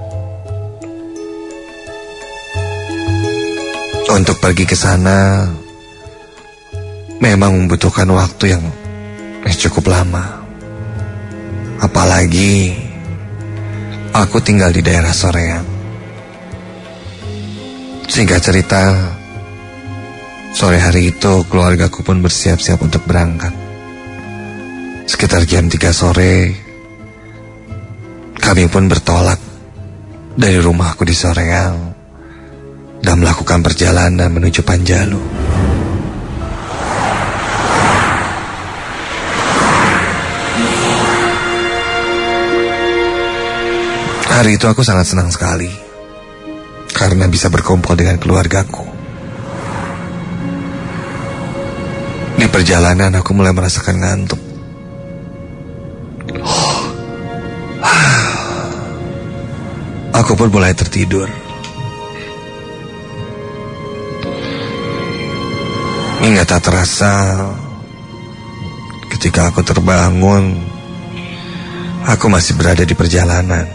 Untuk pergi ke sana memang membutuhkan waktu yang cukup lama. Apalagi aku tinggal di daerah Soreang. Singkat cerita, sore hari itu keluargaku pun bersiap-siap untuk berangkat. Sekitar jam 3 sore, kami pun bertolak dari rumahku di Soreang dan melakukan perjalanan menuju Panjalu. Hari itu aku sangat senang sekali karena bisa berkumpul dengan keluargaku. Di perjalanan aku mulai merasakan ngantuk. Aku pun mulai tertidur. Hingga tak terasa ketika aku terbangun, aku masih berada di perjalanan.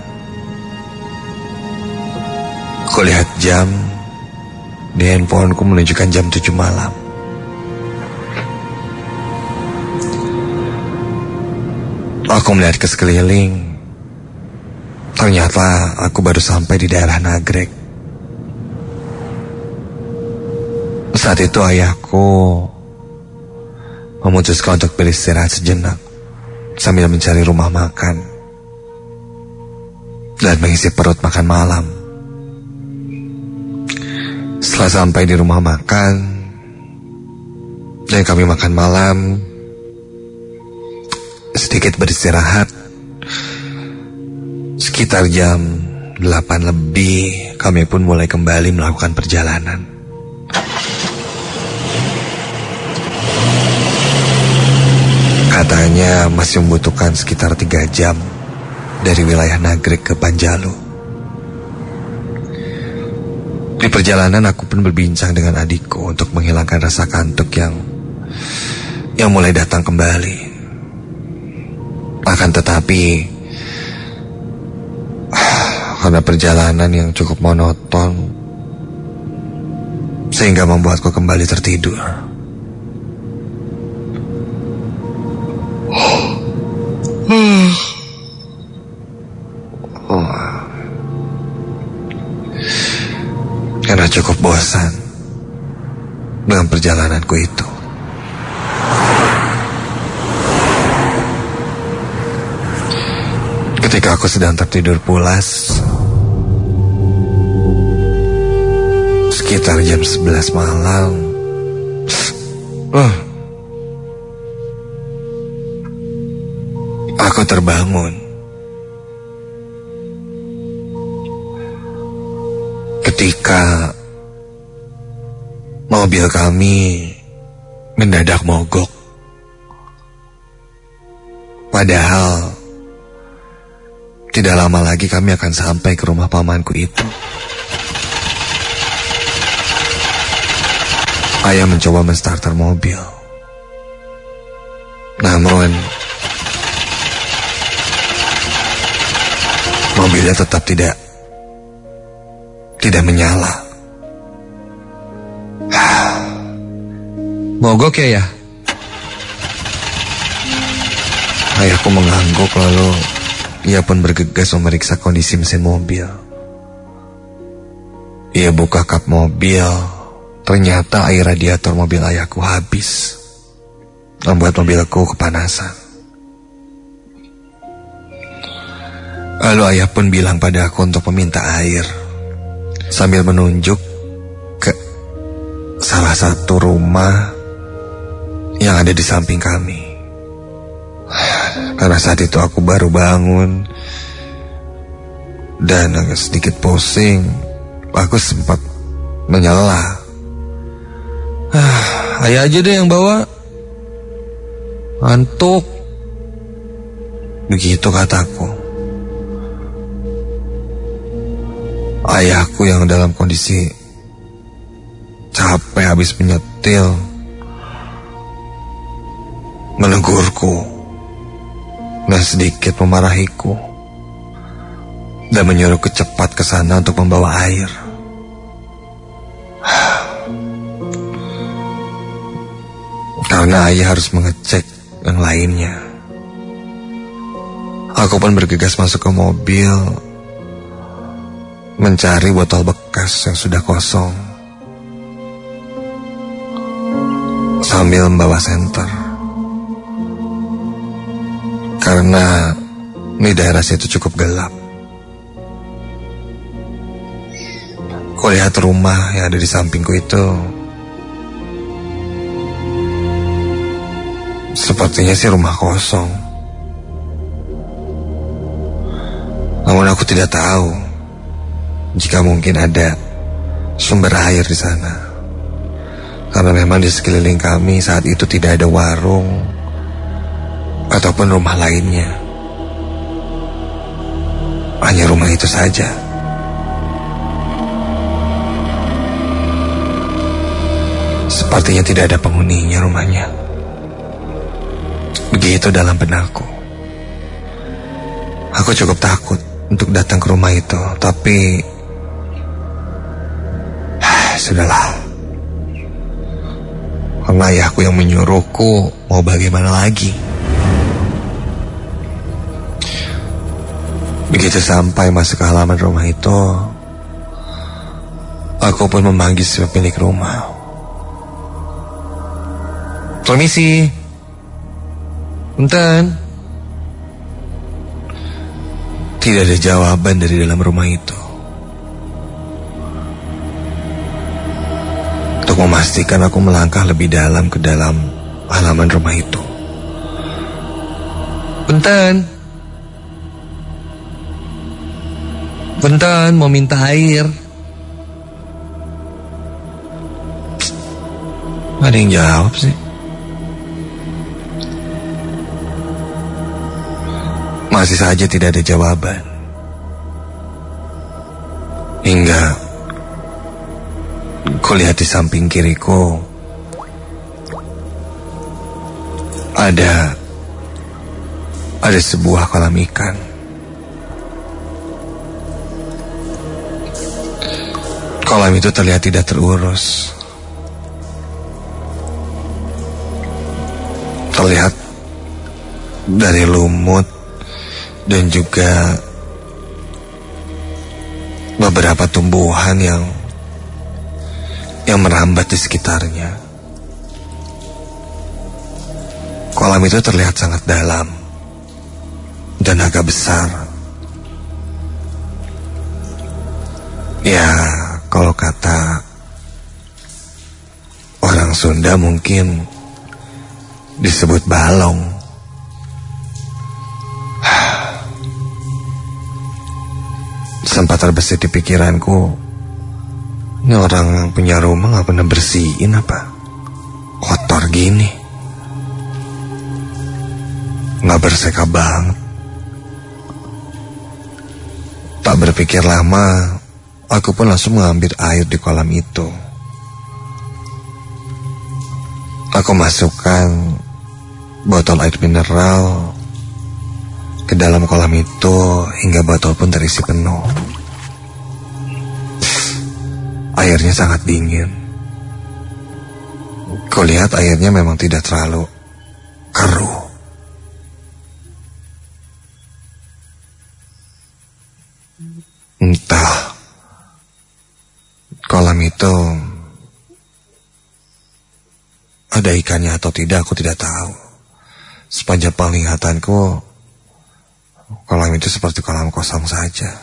Aku lihat jam di handphoneku menunjukkan jam 7 malam. Aku melihat ke sekeliling. Ternyata aku baru sampai di daerah Nagrek. Saat itu ayahku memutuskan untuk beristirahat sejenak sambil mencari rumah makan dan mengisi perut makan malam. Setelah sampai di rumah makan dan kami makan malam, sedikit beristirahat, sekitar jam 8 lebih kami pun mulai kembali melakukan perjalanan. Katanya masih membutuhkan sekitar 3 jam dari wilayah Nagrek ke Panjalu. Di perjalanan aku pun berbincang dengan adikku untuk menghilangkan rasa kantuk yang mulai datang kembali. Akan tetapi karena perjalanan yang cukup monoton sehingga membuatku kembali tertidur. Karena cukup bosan dengan perjalananku itu. Ketika aku sedang tertidur pulas, sekitar jam 11 malam, aku terbangun. Ketika mobil kami mendadak mogok. Padahal tidak lama lagi kami akan sampai ke rumah pamanku itu. Ayah mencoba menstarter mobil. Namun mobilnya tetap tidak menyala. Mogok ya? Ayahku mengangguk lalu ia pun bergegas memeriksa kondisi mesin mobil. Ia buka kap mobil. Ternyata air radiator mobil ayahku habis, membuat mobilku kepanasan. Lalu ayah pun bilang pada aku untuk meminta air, sambil menunjuk ke salah satu rumah yang ada di samping kami. Karena saat itu aku baru bangun dan agak sedikit pusing, aku sempat menyela. Ayah aja deh yang bawa. Ngantuk. Begitu kataku. Ayahku yang dalam kondisi capek habis menyetil menegurku dan sedikit memarahiku dan menyuruhku cepat ke sana untuk membawa air. Karena ayah harus mengecek yang lainnya. Aku pun bergegas masuk ke mobil, mencari botol bekas yang sudah kosong, sambil membawa senter. Karena di daerah situ cukup gelap. Kulihat rumah yang ada di sampingku itu sepertinya sih rumah kosong. Namun aku tidak tahu jika mungkin ada sumber air di sana. Karena memang di sekeliling kami saat itu tidak ada warung ataupun rumah lainnya. Hanya rumah itu saja. Sepertinya tidak ada penghuninya rumahnya. Begitu dalam benakku. Aku cukup takut untuk datang ke rumah itu, tapi sudahlah. Karena ayahku yang menyuruhku, mau bagaimana lagi. Begitu sampai masuk ke halaman rumah itu, aku pun memanggil si pemilik rumah. Permisi. Punten. Tidak ada jawaban dari dalam rumah itu. Untuk memastikan, aku melangkah lebih dalam ke dalam halaman rumah itu. Punten. Punten, mau minta air. Ada yang jawab sih. Masih saja tidak ada jawaban. Hingga kulihat di samping kiriku ada sebuah kolam ikan. Kolam itu terlihat tidak terurus. Terlihat dari lumut dan juga beberapa tumbuhan yang merambat di sekitarnya. Kolam itu terlihat sangat dalam dan agak besar. Ya, kalau kata orang Sunda mungkin disebut balong. Sempat terbesit di pikiranku, ini orang yang punya rumah gak pernah bersihin apa? Kotor gini, gak berseka banget. Tak berpikir lama, aku pun langsung mengambil air di kolam itu. Aku masukkan botol air mineral ke dalam kolam itu hingga botol pun terisi penuh. Airnya sangat dingin. Kulihat airnya memang tidak terlalu keruh. Entah kolam itu ada ikannya atau tidak, aku tidak tahu. Sepanjang penglihatanku, kolam itu seperti kolam kosong saja.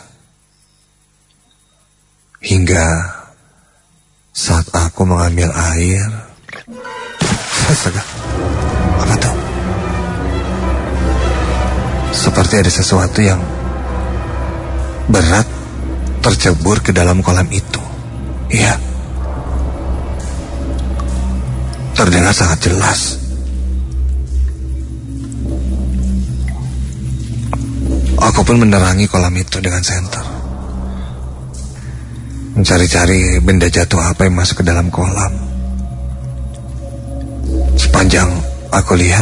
Hingga saat aku mengambil air, astaga, apa tuh? Seperti ada sesuatu yang berat tercebur ke dalam kolam itu. Iya, terdengar sangat jelas. Aku pun menerangi kolam itu dengan senter, mencari-cari benda jatuh apa yang masuk ke dalam kolam. Sepanjang aku lihat,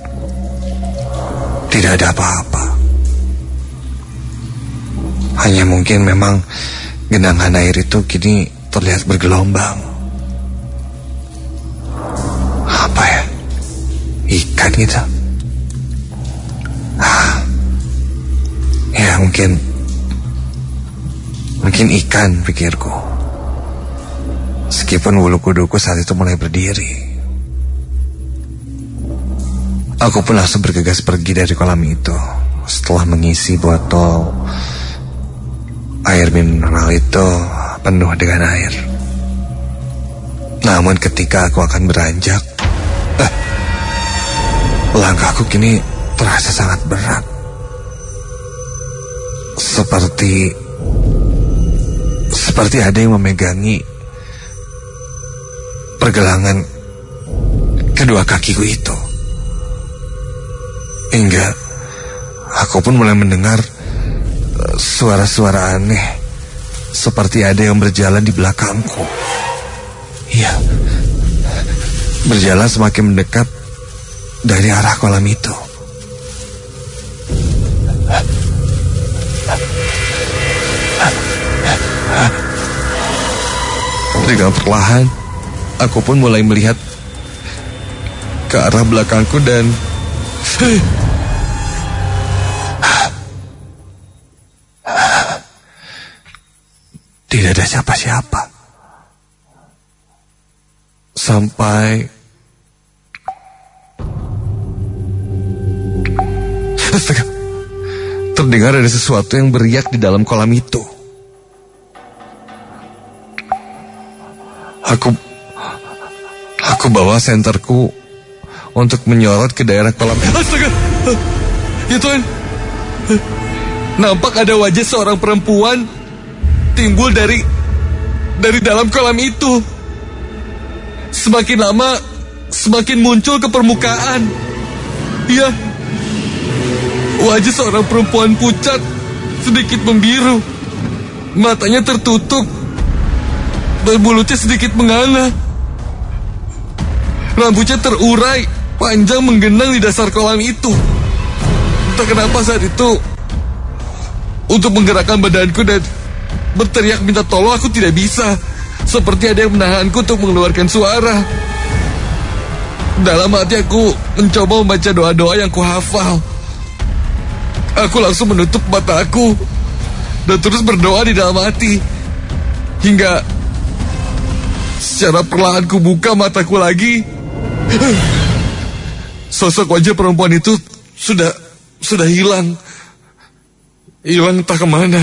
tidak ada apa-apa. Hanya mungkin memang genangan air itu kini terlihat bergelombang. Apa ya? Ikan gitu? Ya mungkin ikan, pikirku. Meskipun bulu kuduku saat itu mulai berdiri. Aku pun langsung bergegas pergi dari kolam itu. Setelah mengisi botol air mineral itu penuh dengan air. Namun ketika aku akan beranjak, langkahku kini terasa sangat berat. Seperti ada yang memegangi pergelangan kedua kakiku itu. Hingga aku pun mulai mendengar suara-suara aneh, seperti ada yang berjalan di belakangku. Iya, berjalan semakin mendekat dari arah kolam itu. Dengan perlahan, aku pun mulai melihat ke arah belakangku dan tidak ada siapa-siapa. Sampai astaga, terdengar ada sesuatu yang beriak di dalam kolam itu. Aku bawa senterku untuk menyorot ke daerah kolam. Astaga, ya Tuhan, nampak ada wajah seorang perempuan timbul dari dalam kolam itu. Semakin lama, semakin muncul ke permukaan. Ya, wajah seorang perempuan pucat, sedikit membiru, matanya tertutup, dan mulutnya sedikit menganga. Rambutnya terurai, panjang menggenang di dasar kolam itu. Entah kenapa saat itu, untuk menggerakkan badanku dan berteriak minta tolong, aku tidak bisa. Seperti ada yang menahanku untuk mengeluarkan suara. Dalam hati aku mencoba membaca doa-doa yang kuhafal. Aku langsung menutup mataku dan terus berdoa di dalam hati. Hingga secara perlahan ku buka mataku lagi. Sosok wajah perempuan itu sudah hilang. Hilang entah kemana.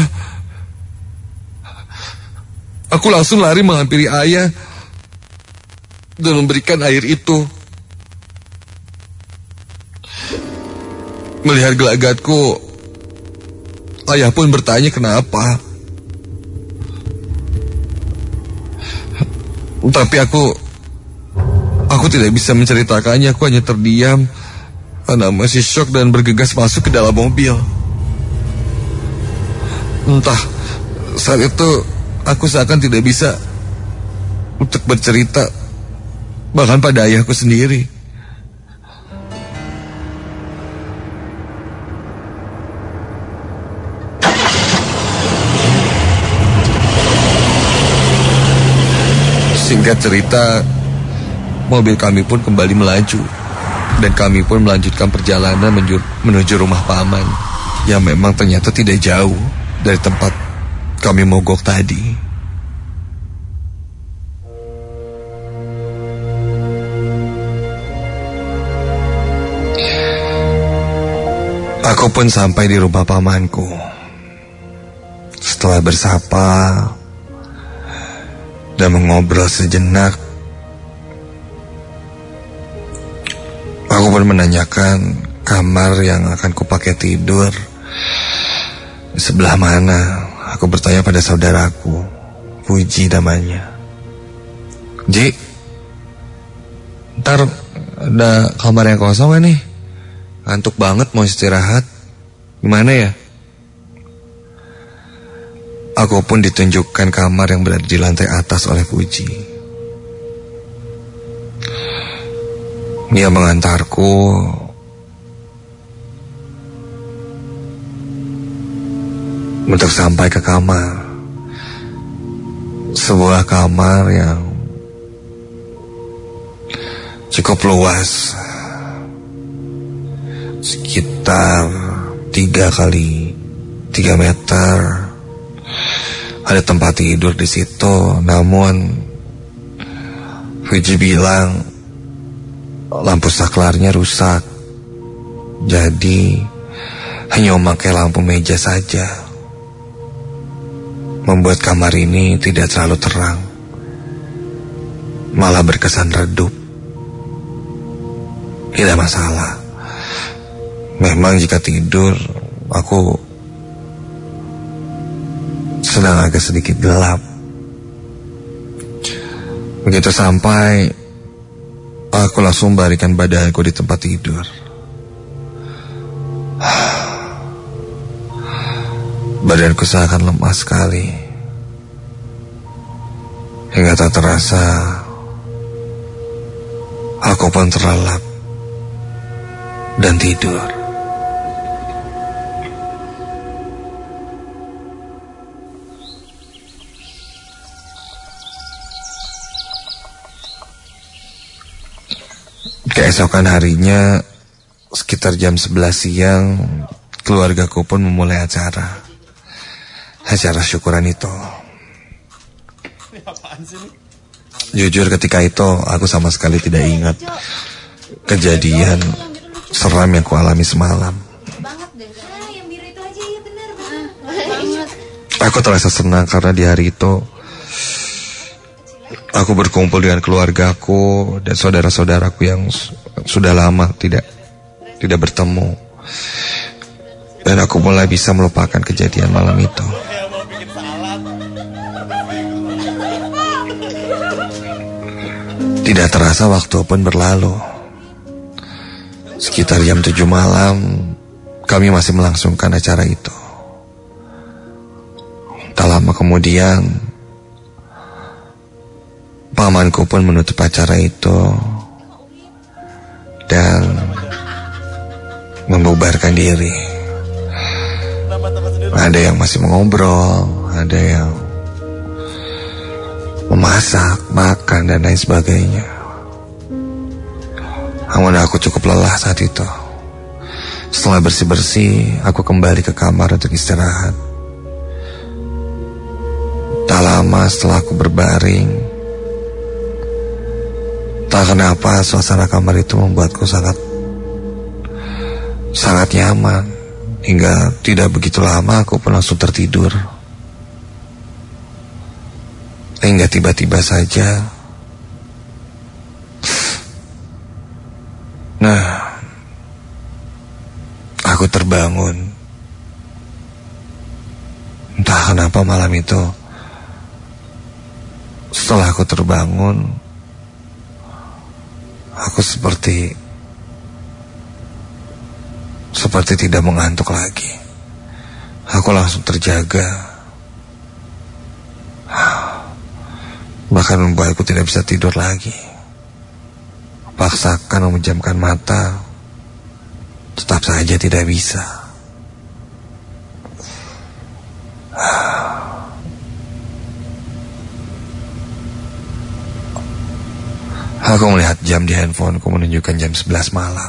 Aku langsung lari menghampiri ayah dan memberikan air itu. Melihat gelagatku, ayah pun bertanya kenapa. Tapi aku tidak bisa menceritakannya. Aku hanya terdiam karena masih syok dan bergegas masuk ke dalam mobil. Entah, saat itu aku seakan tidak bisa untuk bercerita, bahkan pada ayahku sendiri. Singkat cerita, mobil kami pun kembali melaju, dan kami pun melanjutkan perjalanan menuju rumah paman, yang memang ternyata tidak jauh dari tempat kami mogok tadi. Aku pun sampai di rumah pamanku. Setelah bersapa dan mengobrol sejenak, aku pun menanyakan kamar yang akan kupakai tidur di sebelah mana. Aku bertanya pada saudaraku, Puji namanya. Ji, ntar ada kamar yang kosong gak nih? Ngantuk banget mau istirahat. Gimana ya? Aku pun ditunjukkan kamar yang berada di lantai atas oleh Puji. Dia mengantarku untuk sampai ke kamar. Sebuah kamar yang cukup luas, sekitar 3 kali 3 meter. Ada tempat tidur di situ, namun Puji bilang lampu saklarnya rusak, jadi hanya memakai lampu meja saja, membuat kamar ini tidak terlalu terang, malah berkesan redup. Tidak masalah. Memang jika tidur, aku sedang agak sedikit gelap. Begitu sampai, aku langsung baringkan badanku di tempat tidur. Badanku seakan lemas sekali. Hingga tak terasa, aku pun terlelap dan tidur. Keesokan harinya, sekitar jam 11 siang, keluargaku pun memulai acara syukuran itu. Jujur ketika itu aku sama sekali tidak ingat kejadian seram yang kualami semalam. Aku terasa senang karena di hari itu aku berkumpul dengan keluargaku dan saudara-saudaraku yang sudah lama tidak bertemu. Dan aku mulai bisa melupakan kejadian malam itu. Tidak terasa waktu pun berlalu. Sekitar jam 7 malam, kami masih melangsungkan acara itu. Tak lama kemudian, pamanku pun menutup acara itu dan membubarkan diri. Ada yang masih mengobrol, ada yang memasak, makan, dan lain sebagainya. Namun aku cukup lelah saat itu. Setelah bersih-bersih, aku kembali ke kamar untuk istirahat. Tak lama setelah aku berbaring, tak kenapa suasana kamar itu membuatku sangat nyaman. Hingga tidak begitu lama aku pun langsung tertidur. Hingga tiba-tiba saja, aku terbangun. Entah kenapa malam itu, setelah aku terbangun, aku seperti tidak mengantuk lagi. Aku langsung terjaga. Bahkan membuatku tidak bisa tidur lagi. Paksakan memejamkan mata, tetap saja tidak bisa. Aku melihat jam di handphoneku menunjukkan jam 11 malam.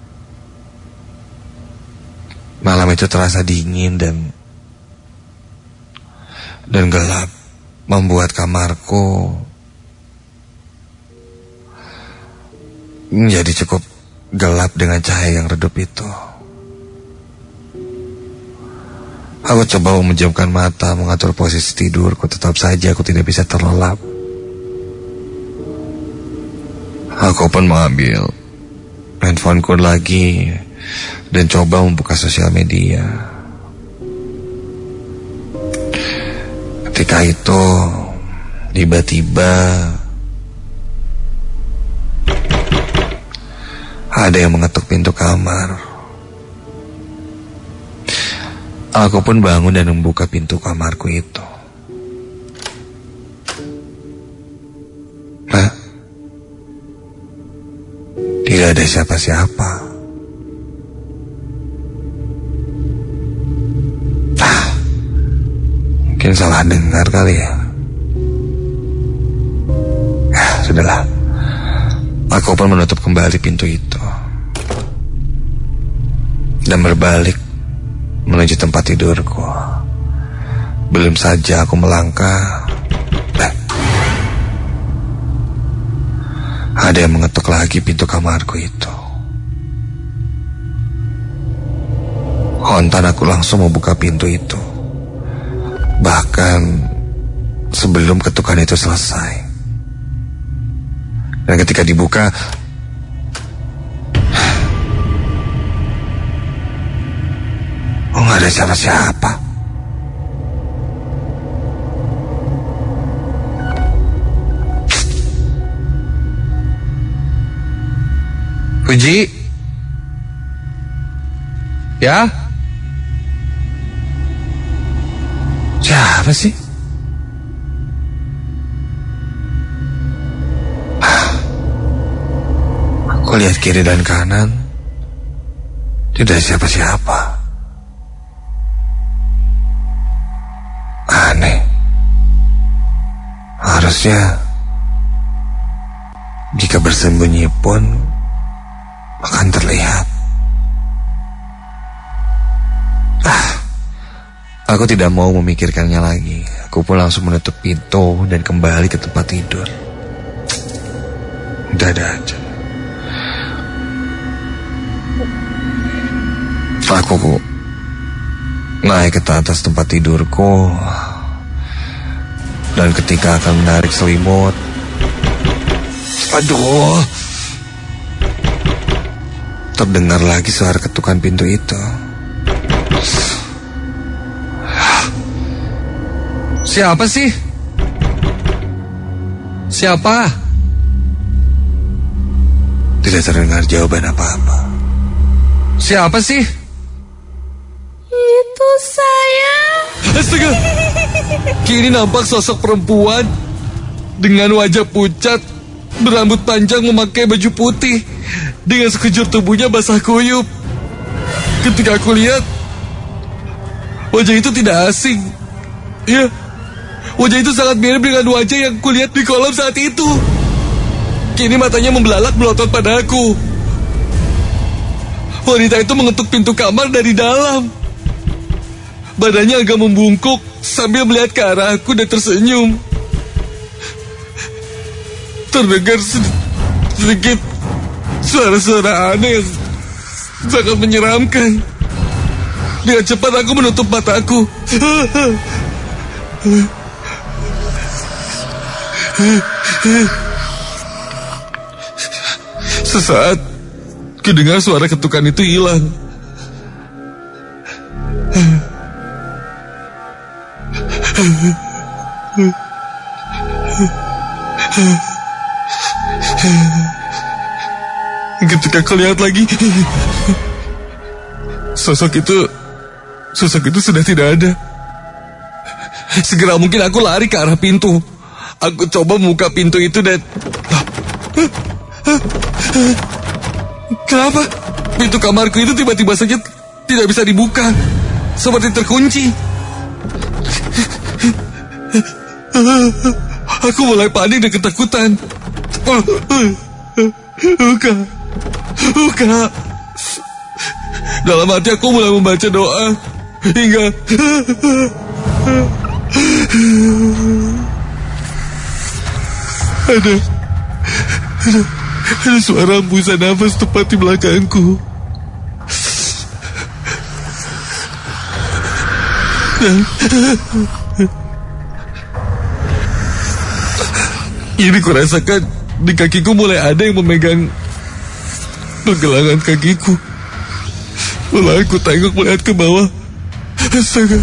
Malam itu terasa dingin dan gelap, membuat kamarku menjadi cukup gelap dengan cahaya yang redup itu. Aku coba memejamkan mata, mengatur posisi tidurku, tetap saja aku tidak bisa terlelap. Aku pun mengambil handphoneku lagi dan coba membuka sosial media. Ketika itu, tiba-tiba ada yang mengetuk pintu kamar. Aku pun bangun dan membuka pintu kamarku itu. Tidak ada siapa-siapa. Mungkin salah dengar kali ya. Sudahlah. Aku pun menutup kembali pintu itu dan berbalik menuju tempat tidurku. Belum saja aku melangkah, ada yang mengetuk lagi pintu kamarku itu. Kontan aku langsung membuka pintu itu. Bahkan sebelum ketukan itu selesai. Dan ketika dibuka, nggak ada siapa-siapa. Puji, ya? Siapa sih? Aku lihat kiri dan kanan, Tidak siapa-siapa. Aneh. Harusnya jika bersembunyi pun akan terlihat. Aku tidak mau memikirkannya lagi. Aku pun langsung menutup pintu dan kembali ke tempat tidur. Udah ada aja. Aku naik ke atas tempat tidurku, dan ketika akan menarik selimut, aduh, terdengar lagi suara ketukan pintu itu. Siapa sih? Siapa? Tidak terdengar jawaban apa-apa. Siapa sih? Itu saya. Astaga! Kini nampak sosok perempuan dengan wajah pucat, berambut panjang, memakai baju putih, dengan sekujur tubuhnya basah kuyup. Ketika aku lihat, wajah itu tidak asing. Ya, wajah itu sangat mirip dengan wajah yang kulihat di kolam saat itu. Kini matanya membelalak melotot pada aku. Wanita itu mengetuk pintu kamar dari dalam. Badannya agak membungkuk sambil melihat ke arah aku dan tersenyum. Terdengar sedikit suara-suara aneh yang sangat menyeramkan. Dengan cepat aku menutup mataku. Sesaat kudengar suara ketukan itu hilang. Ketika aku lihat lagi, sosok itu sudah tidak ada. Segera mungkin aku lari ke arah pintu. Aku coba membuka pintu itu dan... Kenapa? Pintu kamarku itu tiba-tiba saja tidak bisa dibuka, seperti terkunci. Aku mulai panik dan ketakutan. Buka. Dalam hati aku mulai membaca doa hingga ada suara hembusan nafas tepat di belakangku. Ini kurasakan di kakiku mulai ada yang memegang pergelangan kakiku. Mulai aku tengok melihat ke bawah. Astaga.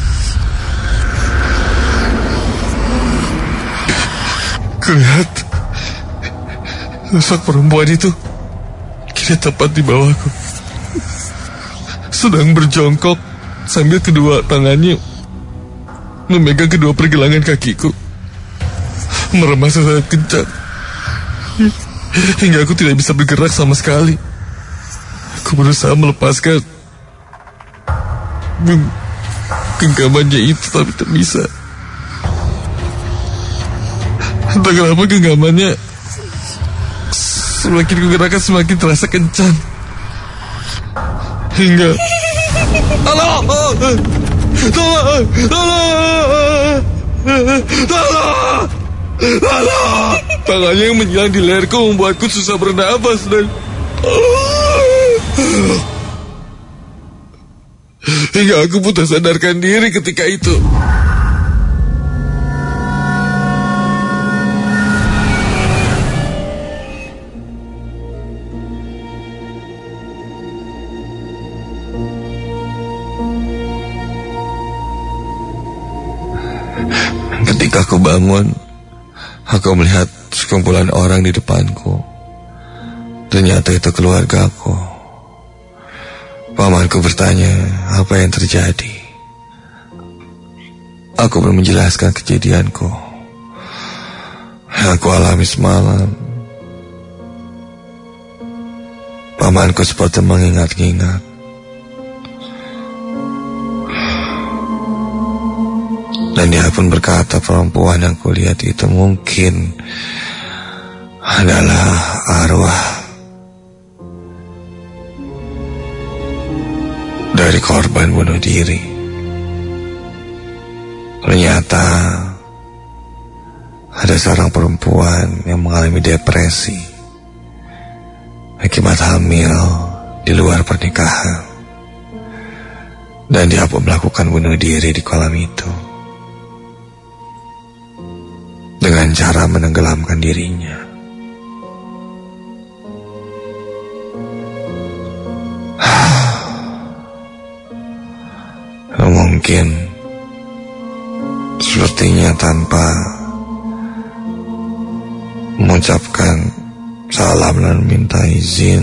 Kulihat sosok perempuan itu kini tepat di bawahku, sedang berjongkok sambil kedua tangannya memegang kedua pergelangan kakiku, meremas sangat kencang hingga aku tidak bisa bergerak sama sekali. Aku berusaha melepaskan genggamannya itu, tapi tak bisa. Entah kenapa genggamannya semakin kugerakkan semakin terasa kencang. Hingga tolong! Tangannya yang menyilang di leherku membuatku susah bernapas dan hingga aku putus sadarkan diri ketika itu. Ketika aku bangun, aku melihat sekumpulan orang di depanku. Ternyata itu keluargaku. Pamanku bertanya apa yang terjadi. Aku belum menjelaskan kejadianku yang aku alami semalam. Pamanku seperti mengingat-ingat Dan dia pun berkata perempuan yang kulihat itu mungkin adalah arwah dari korban bunuh diri. Ternyata ada seorang perempuan yang mengalami depresi akibat hamil di luar pernikahan. Dan dia pun melakukan bunuh diri di kolam itu dengan cara menenggelamkan dirinya. Mungkin sepertinya tanpa mengucapkan salam dan minta izin,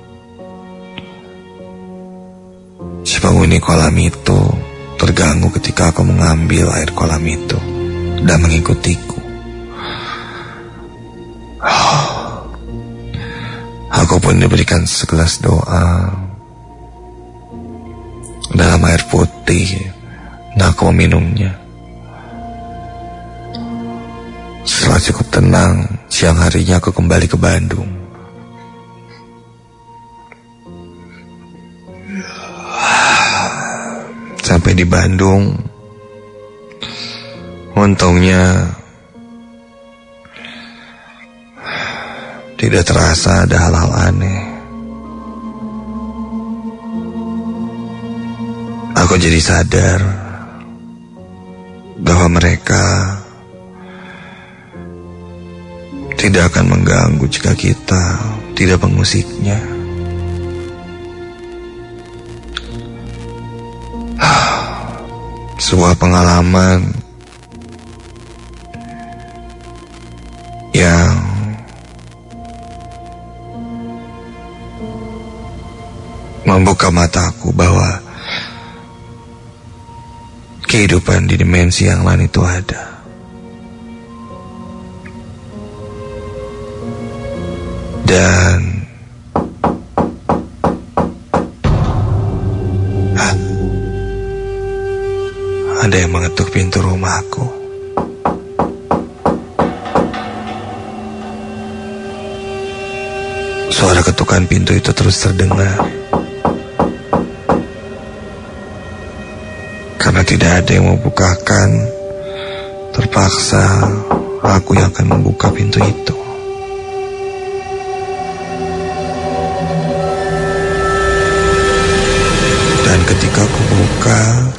si penghuni kolam itu terganggu ketika aku mengambil air kolam itu dan mengikutiku. Aku pun diberikan segelas doa dalam air putih. Nah, aku meminumnya. Setelah cukup tenang, siang harinya aku kembali ke Bandung. Sampai di Bandung, untungnya tidak terasa ada hal-hal aneh. Aku jadi sadar bahwa mereka tidak akan mengganggu jika kita tidak mengusiknya. Sebuah pengalaman yang membuka mataku bahwa kehidupan di dimensi yang lain itu ada. Dan ada yang mengetuk pintu rumahku. Suara ketukan pintu itu terus terdengar. Karena tidak ada yang membukakan, terpaksa aku yang akan membuka pintu itu. Dan ketika aku buka,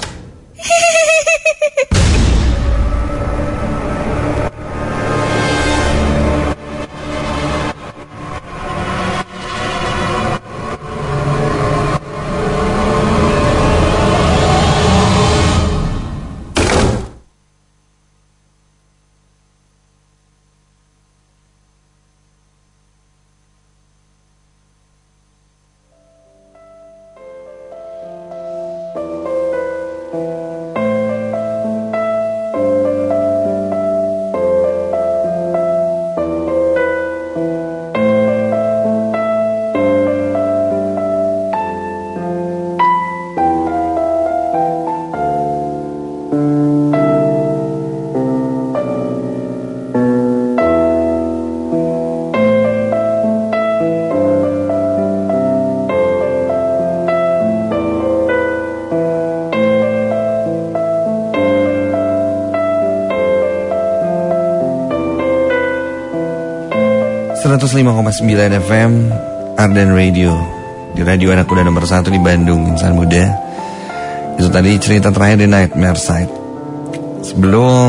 FM Arden Radio, di radio anak muda nomor 1 di Bandung, insan muda. Itu tadi cerita terakhir di Nightmare Side. Sebelum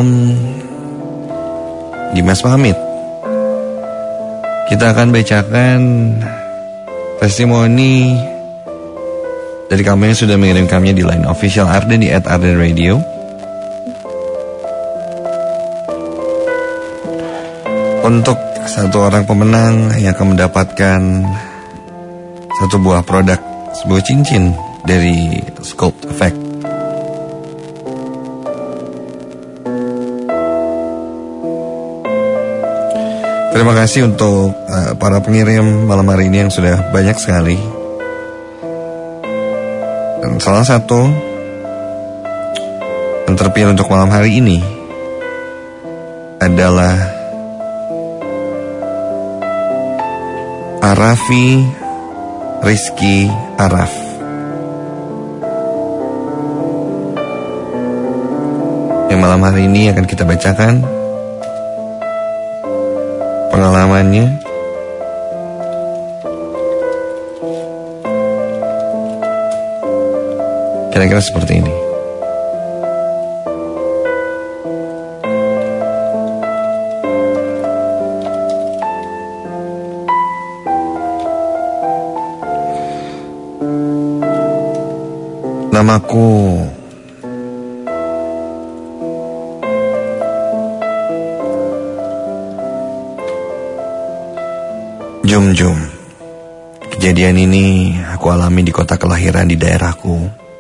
Dimas pamit, kita akan bacakan testimoni dari kamu yang sudah mengirimkannya di line official Arden di @ardenradio. Untuk satu orang pemenang yang akan mendapatkan satu buah produk, sebuah cincin dari Sculpt Effect. Terima kasih untuk para pengirim malam hari ini yang sudah banyak sekali. Dan salah satu Yang terpilih untuk malam hari ini adalah Arafi Rizky Araf. Yang malam hari ini akan kita bacakan pengalamannya. Kira-kira seperti ini. Namaku Jum. Kejadian ini aku alami di kota kelahiran di daerahku,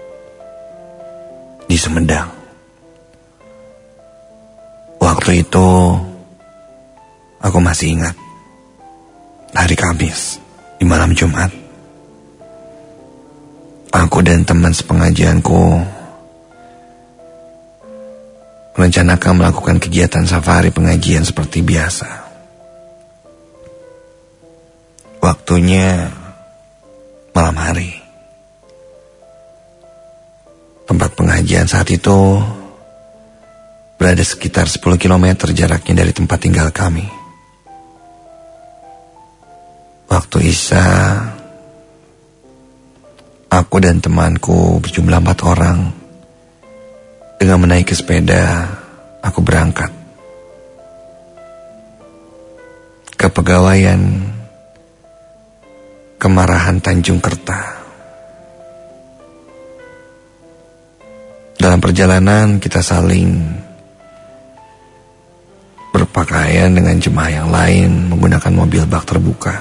di Sumedang. Waktu itu aku masih ingat, hari Kamis di malam Jumat, aku dan teman sepengajianku merencanakan melakukan kegiatan safari pengajian seperti biasa. Waktunya malam hari. Tempat pengajian saat itu berada sekitar 10 km jaraknya dari tempat tinggal kami. Waktu Isya, aku dan temanku berjumlah 4 orang. Dengan menaiki sepeda, aku berangkat ke Pegawaian Kemarahan Tanjung Kerta. Dalam perjalanan kita saling berpakaian dengan jemaah yang lain menggunakan mobil bak terbuka.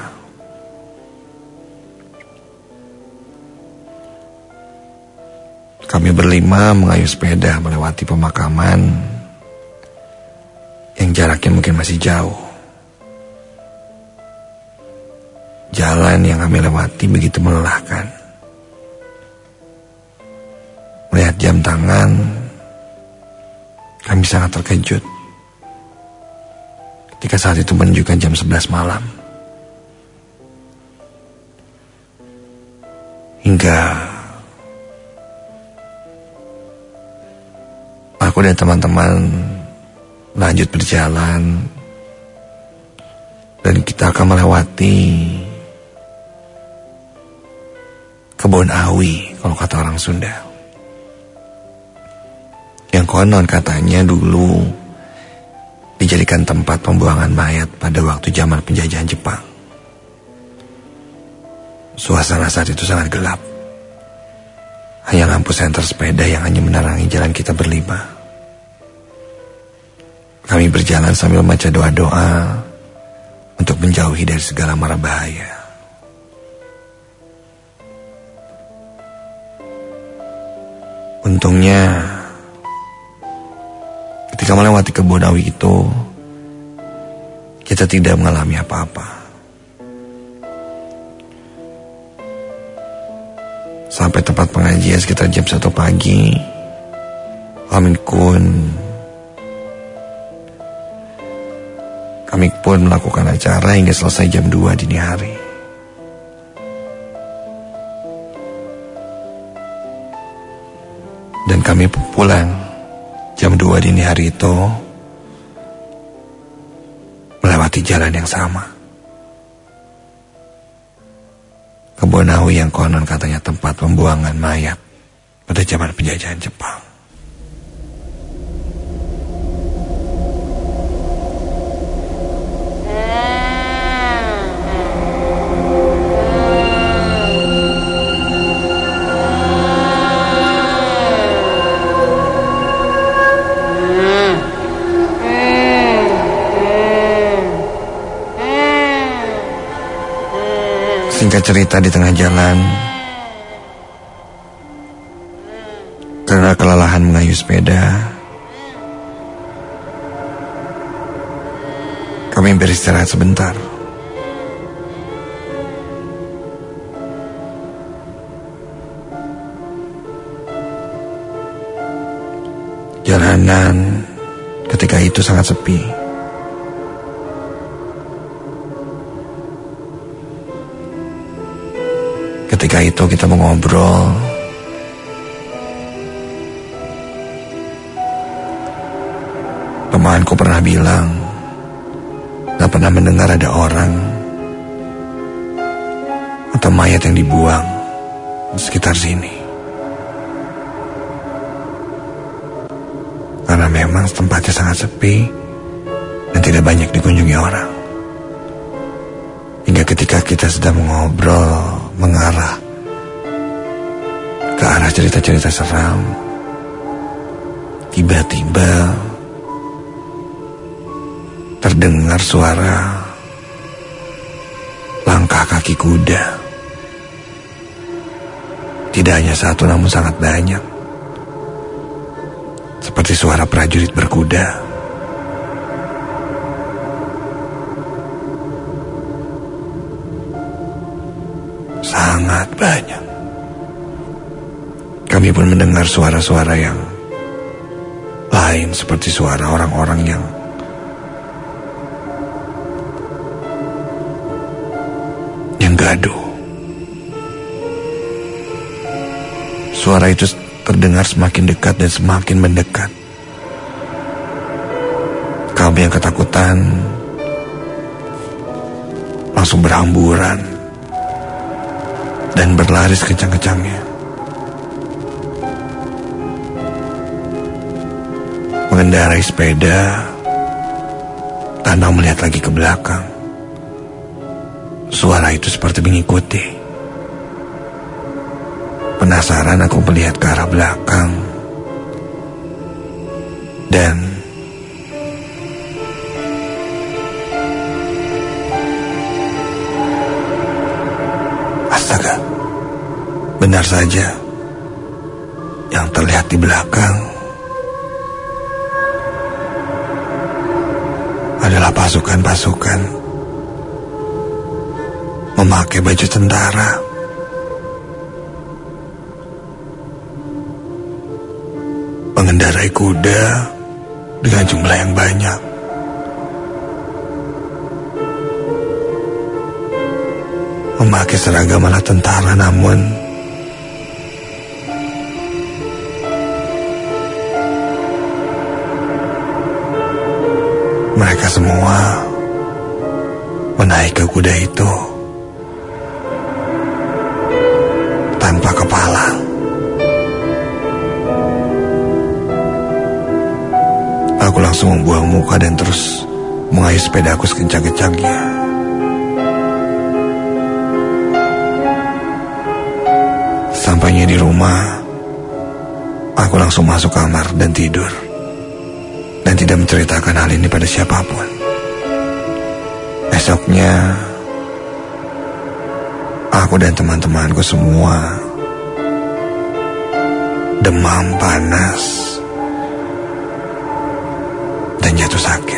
Kami berlima mengayuh sepeda melewati pemakaman yang jaraknya mungkin masih jauh. Jalan yang kami lewati begitu melelahkan. Melihat jam tangan, kami sangat terkejut ketika saat itu menunjukkan jam 11 malam. Hingga aku dan teman-teman lanjut berjalan, dan kita akan melewati kebun awi, kalau kata orang Sunda, yang konon katanya dulu dijadikan tempat pembuangan mayat pada waktu zaman penjajahan Jepang. Suasana saat itu sangat gelap. Hanya lampu senter sepeda yang hanya menerangi jalan kita berlima. Kami berjalan sambil membaca doa-doa untuk menjauhi dari segala mara bahaya. Untungnya ketika melewati kebun awi itu, kita tidak mengalami apa-apa. Sampai tempat pengajian sekitar jam 1 pagi, kami pun melakukan acara hingga selesai jam 2 dini hari. Dan kami pulang jam 2 dini hari itu melewati jalan yang sama. Kebun awi yang konon katanya tempat pembuangan mayat pada zaman penjajahan Jepang. Singkat cerita, di tengah jalan, karena kelelahan mengayuh sepeda, kami beristirahat sebentar. Jalanan ketika itu sangat sepi. Ketika itu kita mengobrol. Temanku pernah bilang, gak pernah mendengar ada orang atau mayat yang dibuang di sekitar sini. Karena memang tempatnya sangat sepi dan tidak banyak dikunjungi orang. Hingga ketika kita sedang mengobrol mengarah ke arah cerita-cerita seram, tiba-tiba terdengar suara langkah kaki kuda. Tidak hanya satu namun sangat banyak. Seperti suara prajurit berkuda. Sangat banyak. Kami pun mendengar suara-suara yang lain seperti suara orang-orang yang gaduh. Suara itu terdengar semakin dekat dan semakin mendekat. Kami yang ketakutan langsung berhamburan dan berlari sekencang-kencangnya. Mengendarai sepeda tanpa melihat lagi ke belakang. Suara itu seperti mengikuti. Penasaran aku melihat ke arah belakang. Dan astaga, benar saja, yang terlihat di belakang adalah pasukan-pasukan memakai baju tentara. Mengendarai kuda dengan jumlah yang banyak. Memakai seragam ala tentara, namun mereka semua menaiki kuda itu tanpa kepala. Aku langsung membuang muka dan terus mengayuh sepedaku sekencang-kencangnya. Sampainya di rumah, aku langsung masuk kamar dan tidur. Dan tidak menceritakan hal ini pada siapapun. Esoknya, aku dan teman-temanku semua demam, panas, dan jatuh sakit.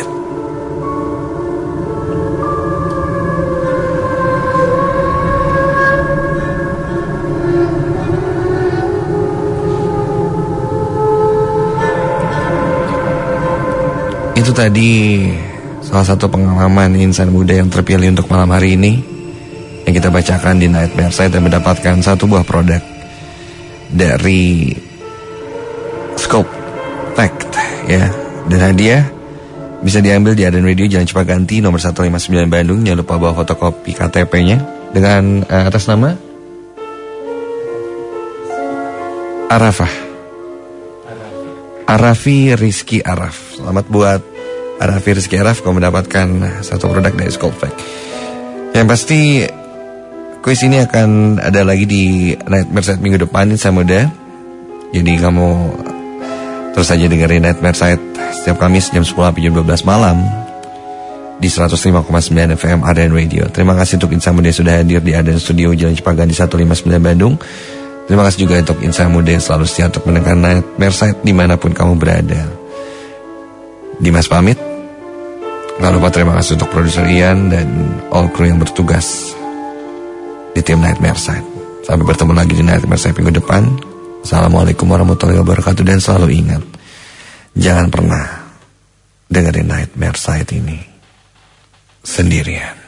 Itu tadi salah satu pengalaman insan muda yang terpilih untuk malam hari ini yang kita bacakan di Nightmare Site dan mendapatkan satu buah produk dari Scope Fact ya. Dan hadiah bisa diambil di Aden Radio Jalan Cipaganti nomor 159 Bandung. Jangan lupa bawa fotokopi KTP-nya dengan atas nama Arafi Rizky Araf. Selamat buat Arafi Rizky Araf, kau mendapatkan satu produk dari Scope Fact. Yang pasti kuis ini akan ada lagi di Nightmare Site minggu depan Insan Muda. Jadi kamu terus saja dengerin Nightmare Site setiap Kamis jam 10 sampai jam 12 malam di 105,9 FM Aden Radio. Terima kasih untuk Insan Muda yang sudah hadir di Aden Studio Jalan Cipaganti 159 Bandung. Terima kasih juga untuk Insan Muda yang selalu setia untuk mendengarkan Nightmare Site dimanapun kamu berada. Dimas pamit. Gak lupa terima kasih untuk produser Ian dan all crew yang bertugas di tim Nightmare Site. Sampai bertemu lagi di Nightmare Site minggu depan. Assalamualaikum warahmatullahi wabarakatuh dan selalu ingat, Jangan pernah dengerin Nightmare Site ini sendirian.